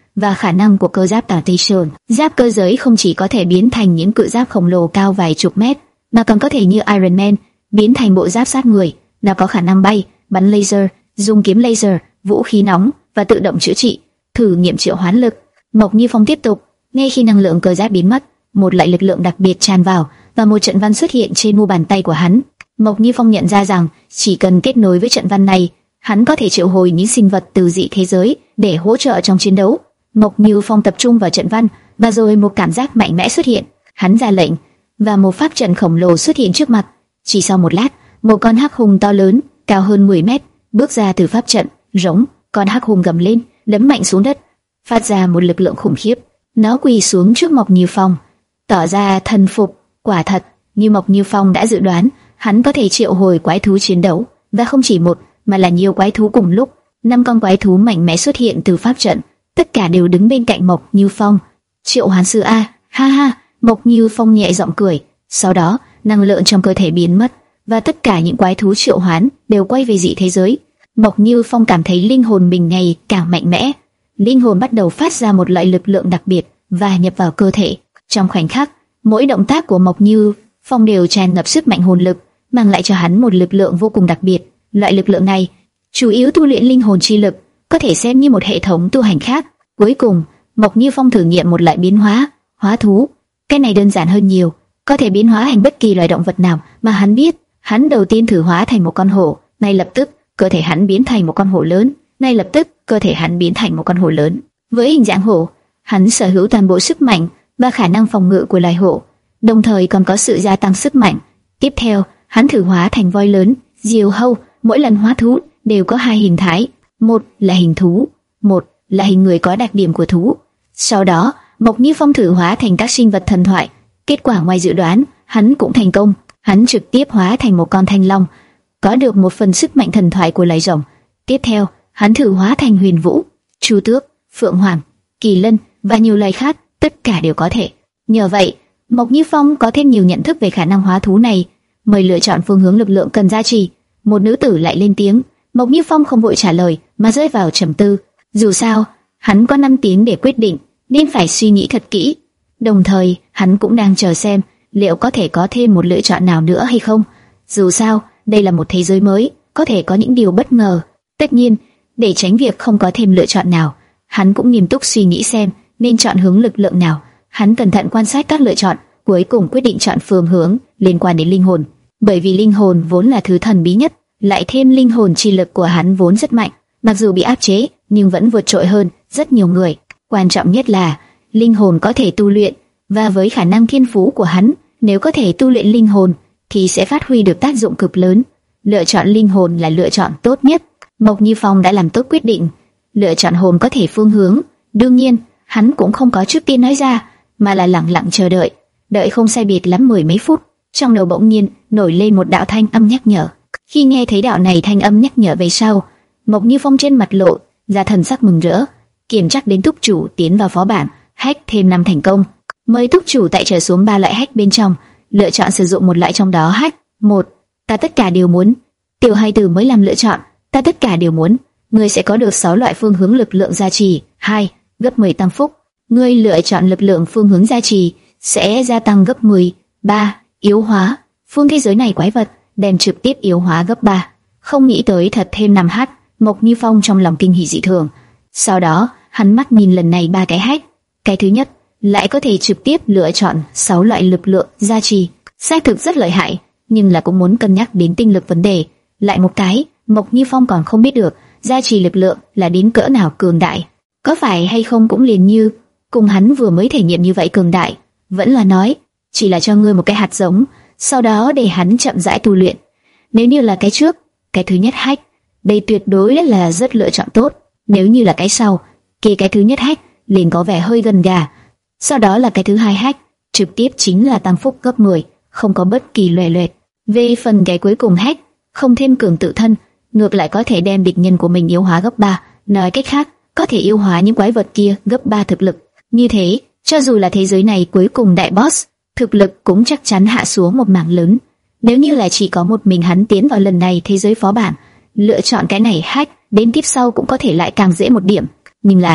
và khả năng của cơ giáp Tactician. Giáp cơ giới không chỉ có thể biến thành những cự giáp khổng lồ cao vài chục mét, mà còn có thể như Iron Man biến thành bộ giáp sát người. Nó có khả năng bay, bắn laser, dùng kiếm laser, vũ khí nóng và tự động chữa trị. Thử nghiệm triệu hoán lực. Mộc Như Phong tiếp tục. Ngay khi năng lượng cơ giáp biến mất, một loại lực lượng đặc biệt tràn vào và một trận văn xuất hiện trên mu bàn tay của hắn. Mộc Như Phong nhận ra rằng chỉ cần kết nối với trận văn này, hắn có thể triệu hồi những sinh vật từ dị thế giới để hỗ trợ trong chiến đấu. Mộc Như Phong tập trung vào trận văn và rồi một cảm giác mạnh mẽ xuất hiện. Hắn ra lệnh và một pháp trận khổng lồ xuất hiện trước mặt. Chỉ sau một lát, một con hắc hùng to lớn, cao hơn mười mét, bước ra từ pháp trận. Rống, con hắc hùng gầm lên, đấm mạnh xuống đất, phát ra một lực lượng khủng khiếp. Nó quỳ xuống trước Mộc Như Phong, tỏ ra thần phục. Quả thật, như Mộc Như Phong đã dự đoán, hắn có thể triệu hồi quái thú chiến đấu, và không chỉ một, mà là nhiều quái thú cùng lúc. Năm con quái thú mạnh mẽ xuất hiện từ pháp trận, tất cả đều đứng bên cạnh Mộc Như Phong. Triệu hoán sư a, ha ha. Mộc Như Phong nhẹ giọng cười. Sau đó, năng lượng trong cơ thể biến mất, và tất cả những quái thú triệu hoán đều quay về dị thế giới. Mộc Như Phong cảm thấy linh hồn mình ngày càng mạnh mẽ. Linh hồn bắt đầu phát ra một loại lực lượng đặc biệt và nhập vào cơ thể. Trong khoảnh khắc, mỗi động tác của Mộc Như Phong đều tràn ngập sức mạnh hồn lực, mang lại cho hắn một lực lượng vô cùng đặc biệt. Loại lực lượng này chủ yếu tu luyện linh hồn chi lực, có thể xem như một hệ thống tu hành khác. Cuối cùng, Mộc Như Phong thử nghiệm một loại biến hóa, hóa thú. Cái này đơn giản hơn nhiều, có thể biến hóa thành bất kỳ loài động vật nào mà hắn biết. Hắn đầu tiên thử hóa thành một con hổ, ngay lập tức cơ thể hắn biến thành một con hổ lớn. Ngay lập tức cơ thể hắn biến thành một con hổ lớn. Với hình dạng hổ, hắn sở hữu toàn bộ sức mạnh và khả năng phòng ngự của loài hổ, đồng thời còn có sự gia tăng sức mạnh. Tiếp theo, hắn thử hóa thành voi lớn, diều hâu. Mỗi lần hóa thú đều có hai hình thái, một là hình thú, một là hình người có đặc điểm của thú. Sau đó, Mộc Như Phong thử hóa thành các sinh vật thần thoại. Kết quả ngoài dự đoán, hắn cũng thành công. Hắn trực tiếp hóa thành một con thanh long, có được một phần sức mạnh thần thoại của loài rồng. Tiếp theo, hắn thử hóa thành huyền vũ, chu tước, phượng hoàng, kỳ lân và nhiều loài khác, tất cả đều có thể. Nhờ vậy, Mộc Như Phong có thêm nhiều nhận thức về khả năng hóa thú này. Mời lựa chọn phương hướng lực lượng cần gia trì. Một nữ tử lại lên tiếng. Mộc Như Phong không vội trả lời mà rơi vào trầm tư. Dù sao, hắn có năm tiếng để quyết định, nên phải suy nghĩ thật kỹ. Đồng thời, hắn cũng đang chờ xem liệu có thể có thêm một lựa chọn nào nữa hay không. Dù sao, đây là một thế giới mới, có thể có những điều bất ngờ. Tất nhiên, để tránh việc không có thêm lựa chọn nào, hắn cũng nghiêm túc suy nghĩ xem nên chọn hướng lực lượng nào. Hắn cẩn thận quan sát các lựa chọn, cuối cùng quyết định chọn phương hướng liên quan đến linh hồn. Bởi vì linh hồn vốn là thứ thần bí nhất, lại thêm linh hồn chi lực của hắn vốn rất mạnh, mặc dù bị áp chế nhưng vẫn vượt trội hơn rất nhiều người. Quan trọng nhất là linh hồn có thể tu luyện, và với khả năng thiên phú của hắn, nếu có thể tu luyện linh hồn thì sẽ phát huy được tác dụng cực lớn. Lựa chọn linh hồn là lựa chọn tốt nhất. Mộc Như Phong đã làm tốt quyết định, lựa chọn hồn có thể phương hướng. Đương nhiên, hắn cũng không có trước tiên nói ra, mà là lặng lặng chờ đợi. Đợi không sai biệt lắm mười mấy phút, trong đầu bỗng nhiên nổi lên một đạo thanh âm nhắc nhở. Khi nghe thấy đạo này thanh âm nhắc nhở về sau, Mộc Như Phong trên mặt lộ ra thần sắc mừng rỡ. Kiểm chắc đến túc chủ tiến vào phó bản, hack thêm năm thành công. Mời túc chủ tại trở xuống ba loại hack bên trong, lựa chọn sử dụng một loại trong đó hack. Một, ta tất cả đều muốn. Tiểu hai từ mới làm lựa chọn, ta tất cả đều muốn. Ngươi sẽ có được sáu loại phương hướng lực lượng gia trì. Hai, gấp mười tam phúc. Ngươi lựa chọn lực lượng phương hướng gia trì sẽ gia tăng gấp mười. Ba, yếu hóa. Phương thế giới này quái vật đem trực tiếp yếu hóa gấp ba. Không nghĩ tới thật thêm năm hack. Mộc Như Phong trong lòng kinh hỉ dị thường. Sau đó, hắn mắt nhìn lần này ba cái hack. Cái thứ nhất, lại có thể trực tiếp lựa chọn sáu loại lực lượng gia trì. Xác thực rất lợi hại, nhưng là cũng muốn cân nhắc đến tinh lực vấn đề. Lại một cái, Mộc Như Phong còn không biết được gia trì lực lượng là đến cỡ nào cường đại. Có phải hay không cũng liền như cùng hắn vừa mới thể nghiệm như vậy cường đại. Vẫn là nói, chỉ là cho ngươi một cái hạt giống, sau đó để hắn chậm rãi tu luyện. Nếu như là cái trước, cái thứ nhất hack, đây tuyệt đối là rất lựa chọn tốt. Nếu như là cái sau, kia cái thứ nhất hack liền có vẻ hơi gần gà. Sau đó là cái thứ hai hack, trực tiếp chính là tăng phúc gấp mười, không có bất kỳ loè loẹt. Về phần cái cuối cùng hack, không thêm cường tự thân, ngược lại có thể đem địch nhân của mình yếu hóa gấp ba. Nói cách khác, có thể yếu hóa những quái vật kia gấp ba thực lực. Như thế, cho dù là thế giới này cuối cùng đại boss, thực lực cũng chắc chắn hạ xuống một mảng lớn. Nếu như là chỉ có một mình hắn tiến vào lần này thế giới phó bản, lựa chọn cái này hack, đến tiếp sau cũng có thể lại càng dễ một điểm. Nhưng là,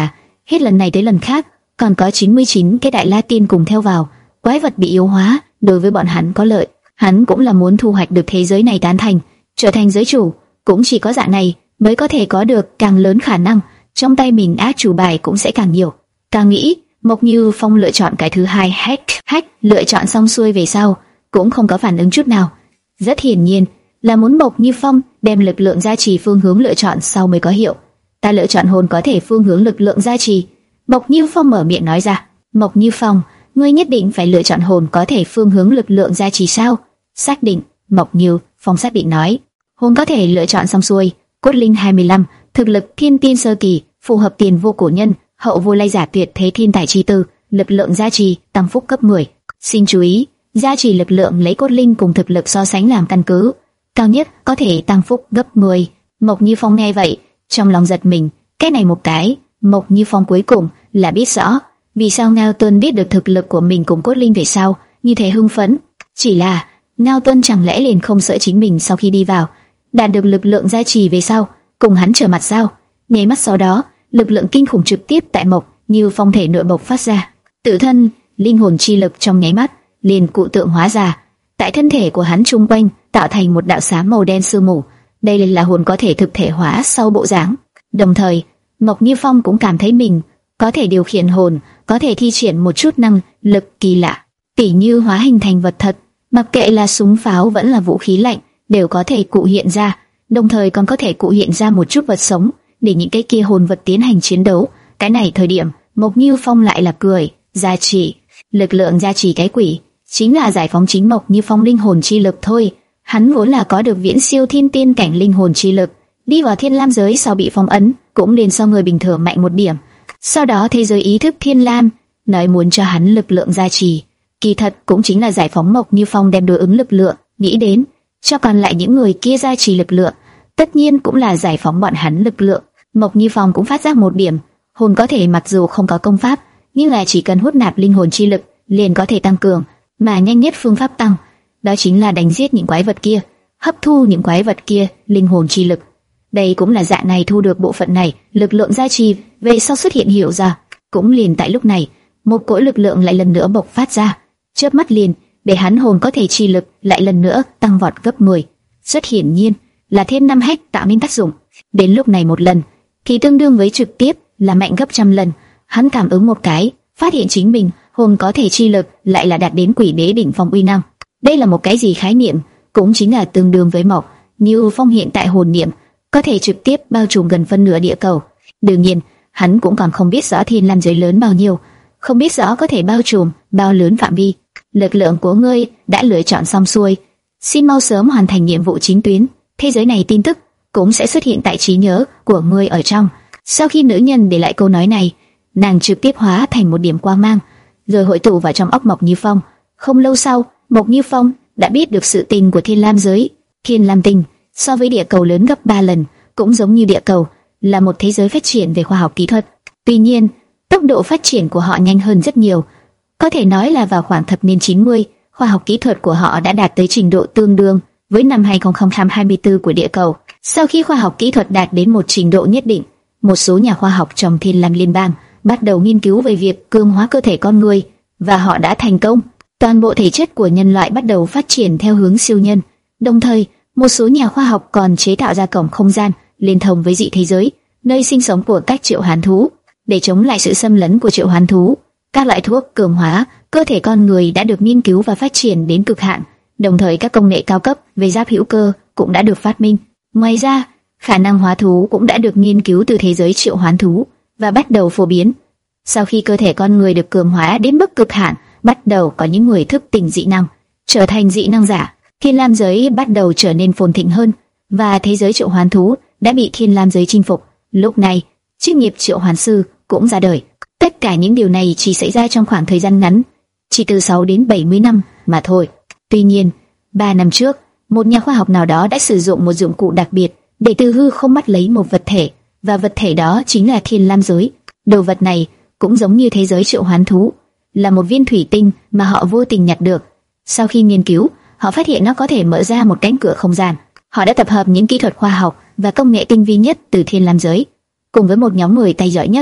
hết lần này tới lần khác, còn có chín mươi chín cái đại la tiên cùng theo vào. Quái vật bị yếu hóa, đối với bọn hắn có lợi. Hắn cũng là muốn thu hoạch được thế giới này tán thành, trở thành giới chủ. Cũng chỉ có dạng này mới có thể có được càng lớn khả năng, trong tay mình ác chủ bài cũng sẽ càng nhiều. Càng nghĩ, Mộc Như Phong lựa chọn cái thứ hai. Hack, hack, lựa chọn xong xuôi về sau, cũng không có phản ứng chút nào. Rất hiển nhiên là muốn Mộc Như Phong đem lực lượng gia trì phương hướng lựa chọn sau mới có hiệu. Ta lựa chọn hồn có thể phương hướng lực lượng gia trì. Mộc Như Phong mở miệng nói ra. Mộc Như Phong, ngươi nhất định phải lựa chọn hồn có thể phương hướng lực lượng gia trì sao? Xác định. Mộc Như Phong xác định nói. Hồn có thể lựa chọn xong xuôi. Cốt linh hai mươi lăm, thực lực thiên tiên sơ kỳ, phù hợp tiền vô cổ nhân, hậu vô lai giả tuyệt thế thiên tài chi tư, lực lượng gia trì tăng phúc cấp mười. Xin chú ý, gia trì lực lượng lấy cốt linh cùng thực lực so sánh làm căn cứ, cao nhất có thể tăng phúc gấp mười. Mộc Như Phong nghe vậy, trong lòng giật mình, cái này một cái, Mộc Như Phong cuối cùng là biết rõ vì sao Ngao Tuân biết được thực lực của mình cùng cốt linh về sau như thế hưng phấn. Chỉ là Ngao Tuân chẳng lẽ liền không sợ chính mình sau khi đi vào đạt được lực lượng gia trì về sau cùng hắn trở mặt sao? Nháy mắt sau đó, lực lượng kinh khủng trực tiếp tại Mộc Như Phong thể nội bộc phát ra, tự thân linh hồn chi lực trong nháy mắt liền cụ tượng hóa ra tại thân thể của hắn trung quanh, tạo thành một đạo xám màu đen sương mù. Đây là hồn có thể thực thể hóa sau bộ dáng. Đồng thời, Mộc Như Phong cũng cảm thấy mình có thể điều khiển hồn, có thể thi triển một chút năng lực kỳ lạ, tỉ như hóa hình thành vật thật, mặc kệ là súng pháo vẫn là vũ khí lạnh đều có thể cụ hiện ra, đồng thời còn có thể cụ hiện ra một chút vật sống để những cái kia hồn vật tiến hành chiến đấu. Cái này thời điểm, Mộc Như Phong lại là cười, gia trì, lực lượng gia trì cái quỷ, chính là giải phóng chính Mộc Như Phong linh hồn chi lực thôi. Hắn vốn là có được viễn siêu thiên tiên cảnh linh hồn chi lực, đi vào thiên lam giới sau bị phong ấn, cũng liền so người bình thường mạnh một điểm. Sau đó thế giới ý thức thiên lam nói muốn cho hắn lực lượng gia trì, kỳ thật cũng chính là giải phóng Mộc Như Phong đem đối ứng lực lượng, nghĩ đến cho còn lại những người kia gia trì lực lượng, tất nhiên cũng là giải phóng bọn hắn lực lượng. Mộc Như Phong cũng phát giác một điểm, hồn có thể mặc dù không có công pháp, nhưng là chỉ cần hút nạp linh hồn chi lực liền có thể tăng cường, mà nhanh nhất phương pháp tăng đó chính là đánh giết những quái vật kia, hấp thu những quái vật kia linh hồn chi lực. Đây cũng là dạng này thu được bộ phận này lực lượng gia trì về sau xuất hiện hiểu ra. Cũng liền tại lúc này, một cỗ lực lượng lại lần nữa bộc phát ra, chớp mắt liền để hắn hồn có thể chi lực lại lần nữa tăng vọt gấp mười. Rất hiển nhiên là thêm năm hách tạo nên tác dụng. Đến lúc này một lần thì tương đương với trực tiếp là mạnh gấp trăm lần. Hắn cảm ứng một cái, phát hiện chính mình hồn có thể chi lực lại là đạt đến quỷ đế đỉnh phong uy năng. Đây là một cái gì khái niệm? Cũng chính là tương đương với Mộc Như Phong hiện tại hồn niệm có thể trực tiếp bao trùm gần phân nửa địa cầu. Đương nhiên, hắn cũng còn không biết rõ thiên lam giới lớn bao nhiêu, không biết rõ có thể bao trùm bao lớn phạm vi. Lực lượng của ngươi đã lựa chọn xong xuôi, xin mau sớm hoàn thành nhiệm vụ chính tuyến. Thế giới này tin tức cũng sẽ xuất hiện tại trí nhớ của ngươi ở trong. Sau khi nữ nhân để lại câu nói này, nàng trực tiếp hóa thành một điểm quang mang, rồi hội tụ vào trong óc Mộc Như Phong. Không lâu sau, Mộc Như Phong đã biết được sự tình của thiên lam giới. Thiên lam tinh so với địa cầu lớn gấp ba lần, cũng giống như địa cầu, là một thế giới phát triển về khoa học kỹ thuật. Tuy nhiên, tốc độ phát triển của họ nhanh hơn rất nhiều. Có thể nói là vào khoảng thập niên chín mươi, khoa học kỹ thuật của họ đã đạt tới trình độ tương đương với năm hai không hai tư của địa cầu. Sau khi khoa học kỹ thuật đạt đến một trình độ nhất định, một số nhà khoa học trong Thiên Lam Liên bang bắt đầu nghiên cứu về việc cường hóa cơ thể con người, và họ đã thành công. Toàn bộ thể chất của nhân loại bắt đầu phát triển theo hướng siêu nhân. Đồng thời, một số nhà khoa học còn chế tạo ra cổng không gian liên thông với dị thế giới, nơi sinh sống của các triệu hoán thú. Để chống lại sự xâm lấn của triệu hoán thú, các loại thuốc cường hóa cơ thể con người đã được nghiên cứu và phát triển đến cực hạn. Đồng thời, các công nghệ cao cấp về giáp hữu cơ cũng đã được phát minh. Ngoài ra, khả năng hóa thú cũng đã được nghiên cứu từ thế giới triệu hoán thú và bắt đầu phổ biến. Sau khi cơ thể con người được cường hóa đến mức cực hạn, bắt đầu có những người thức tỉnh dị năng, trở thành dị năng giả. Thiên lam giới bắt đầu trở nên phồn thịnh hơn, và thế giới triệu hoán thú đã bị thiên lam giới chinh phục. Lúc này, chức nghiệp triệu hoán sư cũng ra đời. Tất cả những điều này chỉ xảy ra trong khoảng thời gian ngắn, chỉ từ sáu đến bảy mươi năm mà thôi. Tuy nhiên, ba năm trước, một nhà khoa học nào đó đã sử dụng một dụng cụ đặc biệt để từ hư không bắt lấy một vật thể, và vật thể đó chính là thiên lam giới. Đồ vật này cũng giống như thế giới triệu hoán thú, là một viên thủy tinh mà họ vô tình nhặt được. Sau khi nghiên cứu, họ phát hiện nó có thể mở ra một cánh cửa không gian. Họ đã tập hợp những kỹ thuật khoa học và công nghệ tinh vi nhất từ thiên lam giới, cùng với một nhóm người tay giỏi nhất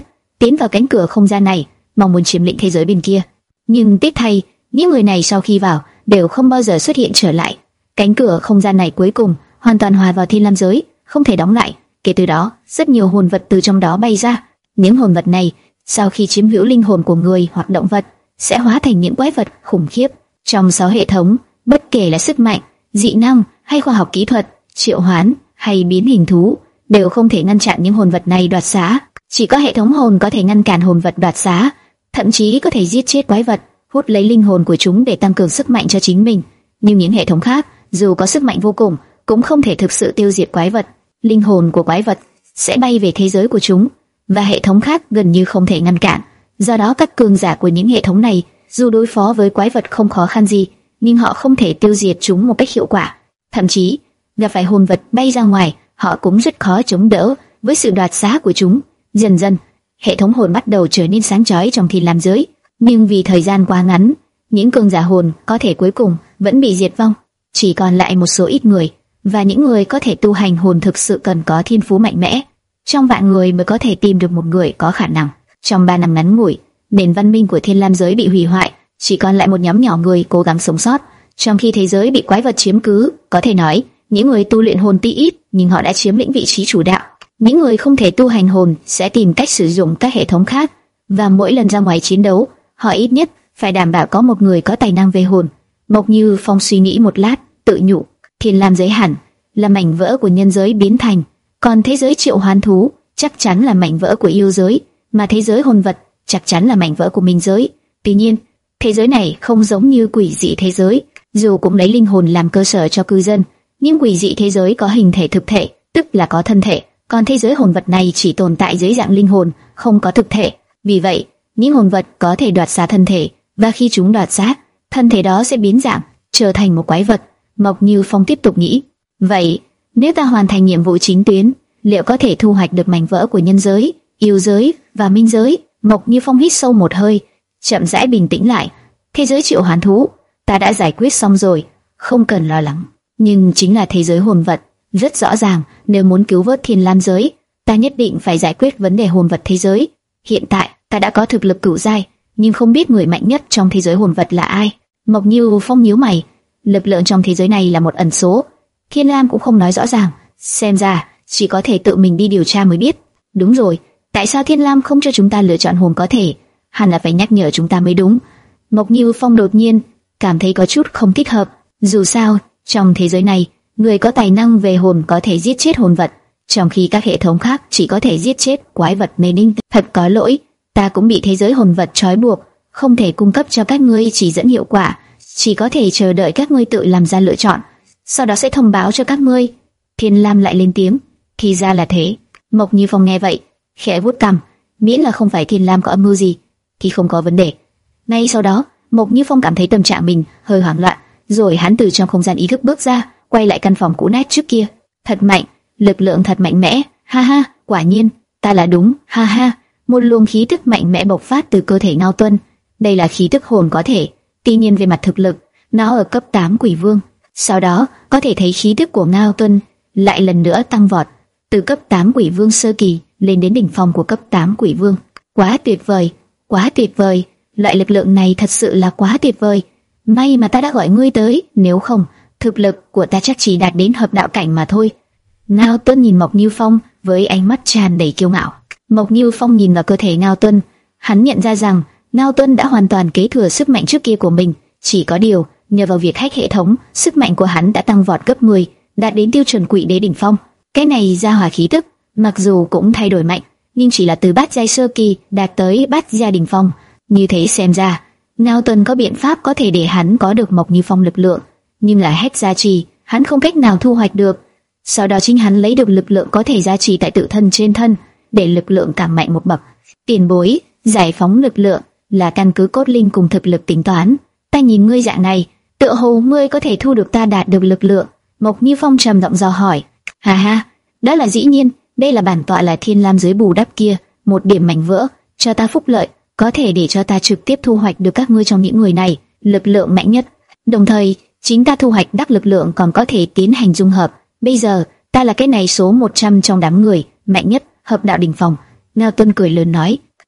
tiến vào cánh cửa không gian này, mong muốn chiếm lĩnh thế giới bên kia. Nhưng tiếc thay, những người này sau khi vào đều không bao giờ xuất hiện trở lại. Cánh cửa không gian này cuối cùng hoàn toàn hòa vào Thiên Lam giới, không thể đóng lại. Kể từ đó, rất nhiều hồn vật từ trong đó bay ra. Những hồn vật này sau khi chiếm hữu linh hồn của người hoặc động vật sẽ hóa thành những quái vật khủng khiếp. Trong sáu hệ thống, bất kể là sức mạnh, dị năng hay khoa học kỹ thuật, triệu hoán hay biến hình thú đều không thể ngăn chặn những hồn vật này đoạt xá. Chỉ có hệ thống hồn có thể ngăn cản hồn vật đoạt xá, thậm chí có thể giết chết quái vật, hút lấy linh hồn của chúng để tăng cường sức mạnh cho chính mình. Nhưng những hệ thống khác, dù có sức mạnh vô cùng, cũng không thể thực sự tiêu diệt quái vật. Linh hồn của quái vật sẽ bay về thế giới của chúng, và hệ thống khác gần như không thể ngăn cản. Do đó các cường giả của những hệ thống này, dù đối phó với quái vật không khó khăn gì, nhưng họ không thể tiêu diệt chúng một cách hiệu quả. Thậm chí, gặp phải hồn vật bay ra ngoài, họ cũng rất khó chống đỡ với sự đoạt xá của chúng. Dần dần, hệ thống hồn bắt đầu trở nên sáng chói trong Thiên Lam giới, nhưng vì thời gian quá ngắn, những cường giả hồn có thể cuối cùng vẫn bị diệt vong, chỉ còn lại một số ít người, và những người có thể tu hành hồn thực sự cần có thiên phú mạnh mẽ. Trong vạn người mới có thể tìm được một người có khả năng. Trong ba năm ngắn ngủi, nền văn minh của Thiên Lam giới bị hủy hoại, chỉ còn lại một nhóm nhỏ người cố gắng sống sót, trong khi thế giới bị quái vật chiếm cứ. Có thể nói, những người tu luyện hồn tuy ít, nhưng họ đã chiếm lĩnh vị trí chủ đạo. Những người không thể tu hành hồn sẽ tìm cách sử dụng các hệ thống khác, và mỗi lần ra ngoài chiến đấu, họ ít nhất phải đảm bảo có một người có tài năng về hồn. Mộc Như Phong suy nghĩ một lát, tự nhủ, Thiên Lam giới hẳn là mảnh vỡ của nhân giới biến thành, còn thế giới triệu hoán thú chắc chắn là mảnh vỡ của yêu giới, mà thế giới hồn vật chắc chắn là mảnh vỡ của minh giới. Tuy nhiên, thế giới này không giống như quỷ dị thế giới, dù cũng lấy linh hồn làm cơ sở cho cư dân, nhưng quỷ dị thế giới có hình thể thực thể, tức là có thân thể, còn thế giới hồn vật này chỉ tồn tại dưới dạng linh hồn, không có thực thể. Vì vậy, những hồn vật có thể đoạt xá thân thể, và khi chúng đoạt xá, thân thể đó sẽ biến dạng, trở thành một quái vật. Mộc Như Phong tiếp tục nghĩ, vậy nếu ta hoàn thành nhiệm vụ chính tuyến, liệu có thể thu hoạch được mảnh vỡ của nhân giới, yêu giới và minh giới? Mộc Như Phong hít sâu một hơi, chậm rãi bình tĩnh lại. Thế giới triệu hoán thú, ta đã giải quyết xong rồi, không cần lo lắng. Nhưng chính là thế giới hồn vật, rất rõ ràng, nếu muốn cứu vớt Thiên Lam giới, ta nhất định phải giải quyết vấn đề hồn vật thế giới. Hiện tại, ta đã có thực lực cửu giai, nhưng không biết người mạnh nhất trong thế giới hồn vật là ai. Mộc Như Phong nhíu mày, lực lượng trong thế giới này là một ẩn số, Thiên Lam cũng không nói rõ ràng, xem ra chỉ có thể tự mình đi điều tra mới biết. Đúng rồi, tại sao Thiên Lam không cho chúng ta lựa chọn hồn có thể? Hẳn là phải nhắc nhở chúng ta mới đúng. Mộc Như Phong đột nhiên cảm thấy có chút không thích hợp. Dù sao, trong thế giới này, người có tài năng về hồn có thể giết chết hồn vật, trong khi các hệ thống khác chỉ có thể giết chết quái vật nên ninh. Thật có lỗi, ta cũng bị thế giới hồn vật trói buộc, không thể cung cấp cho các ngươi chỉ dẫn hiệu quả, chỉ có thể chờ đợi các ngươi tự làm ra lựa chọn, sau đó sẽ thông báo cho các ngươi. Thiên Lam lại lên tiếng, thì ra là thế. Mộc Như Phong nghe vậy, khẽ vuốt cằm, miễn là không phải Thiên Lam có âm mưu gì, thì không có vấn đề. Ngay sau đó, Mộc Như Phong cảm thấy tâm trạng mình hơi hoảng loạn, rồi hắn từ trong không gian ý thức bước ra, quay lại căn phòng cũ nát trước kia. Thật mạnh, lực lượng thật mạnh mẽ, ha ha, quả nhiên, ta là đúng, ha ha. Một luồng khí tức mạnh mẽ bộc phát từ cơ thể Ngao Tuân. Đây là khí tức hồn có thể, tuy nhiên về mặt thực lực, nó ở cấp tám quỷ vương. Sau đó, có thể thấy khí tức của Ngao Tuân lại lần nữa tăng vọt, từ cấp tám quỷ vương sơ kỳ lên đến đỉnh phong của cấp tám quỷ vương. Quá tuyệt vời, quá tuyệt vời, loại lực lượng này thật sự là quá tuyệt vời. May mà ta đã gọi ngươi tới, nếu không, thực lực của ta chắc chỉ đạt đến hợp đạo cảnh mà thôi. Ngao Tuân nhìn Mộc Như Phong với ánh mắt tràn đầy kiêu ngạo. Mộc Như Phong nhìn vào cơ thể Ngao Tuân, hắn nhận ra rằng Ngao Tuân đã hoàn toàn kế thừa sức mạnh trước kia của mình. Chỉ có điều, nhờ vào việc hack hệ thống, sức mạnh của hắn đã tăng vọt gấp mười, đạt đến tiêu chuẩn quỷ đế đỉnh phong. Cái này ra hỏa khí tức, mặc dù cũng thay đổi mạnh, nhưng chỉ là từ bát giai sơ kỳ đạt tới bát giai đỉnh phong. Như thế xem ra, Ngao Tuân có biện pháp có thể để hắn có được Mộc Như Phong lực lượng, nhưng là hack gia trì, hắn không cách nào thu hoạch được. Sau đó chính hắn lấy được lực lượng có thể gia trì tại tự thân trên thân, để lực lượng càng mạnh một bậc. Tiền bối, giải phóng lực lượng là căn cứ cốt linh cùng thực lực tính toán. Ta nhìn ngươi dạng này, tựa hồ ngươi có thể thu được ta đạt được lực lượng. Mộc Như Phong trầm giọng dò hỏi. Ha ha, đó là dĩ nhiên, đây là bản tọa là Thiên Lam giới bù đắp kia, một điểm mảnh vỡ, cho ta phúc lợi, có thể để cho ta trực tiếp thu hoạch được các ngươi trong những người này, lực lượng mạnh nhất. Đồng thời, chính ta thu hoạch đắc lực lượng còn có thể tiến hành dung hợp. Bây giờ, ta là cái này số một trăm trong đám người, mạnh nhất, hợp đạo đỉnh phong. Ngao Tuân cười lớn nói.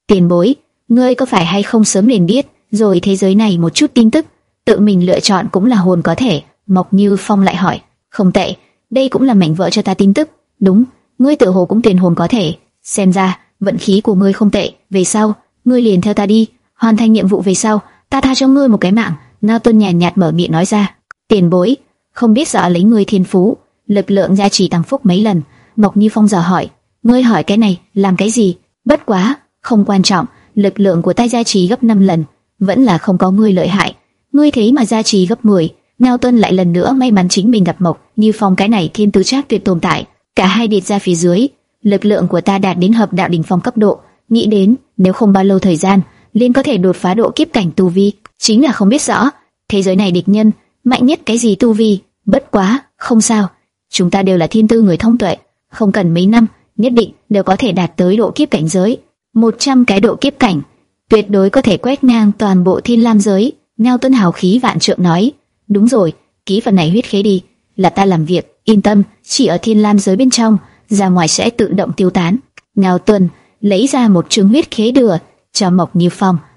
Tiền bối, ngươi có phải hay không sớm nên biết rồi thế giới này một chút tin tức, tự mình lựa chọn cũng là hồn có thể. Mộc Như Phong lại hỏi. Không tệ, đây cũng là mảnh vỡ cho ta tin tức. Đúng, ngươi tự hồ cũng tiền hồn có thể. Xem ra vận khí của ngươi không tệ. Về sau, ngươi liền theo ta đi, hoàn thành nhiệm vụ về sau, ta tha cho ngươi một cái mạng. Ngao Tuân nhàn nhạt mở miệng nói ra. Tiền bối, không biết rõ lấy ngươi thiên phú, lực lượng gia trì tăng phúc mấy lần. Mộc Như Phong dò hỏi. Ngươi hỏi cái này làm cái gì? Bất quá, không quan trọng, lực lượng của ta gia trì gấp năm lần, vẫn là không có ngươi lợi hại. Ngươi thế mà gia trì gấp mười. Ngao Tuân lại lần nữa may mắn chính mình gặp Mộc Như Phong cái này thiên tứ trác tuyệt tồn tại. Cả hai điệt ra phía dưới, lực lượng của ta đạt đến hợp đạo đỉnh phong cấp độ, nghĩ đến nếu không bao lâu thời gian, liền có thể đột phá độ kiếp cảnh tu vi. Chính là không biết rõ thế giới này địch nhân mạnh nhất cái gì tu vi. Bất quá, không sao, chúng ta đều là thiên tư người thông tuệ, không cần mấy năm, nhất định đều có thể đạt tới độ kiếp cảnh giới. Một trăm cái độ kiếp cảnh, tuyệt đối có thể quét ngang toàn bộ Thiên Lam giới. Ngao Tuân hào khí vạn trượng nói. Đúng rồi, ký phần này huyết khế đi, là ta làm việc, yên tâm, chỉ ở Thiên Lam giới bên trong, ra ngoài sẽ tự động tiêu tán. Ngao Tuân lấy ra một trương huyết khế đưa cho Mộc Như Phong.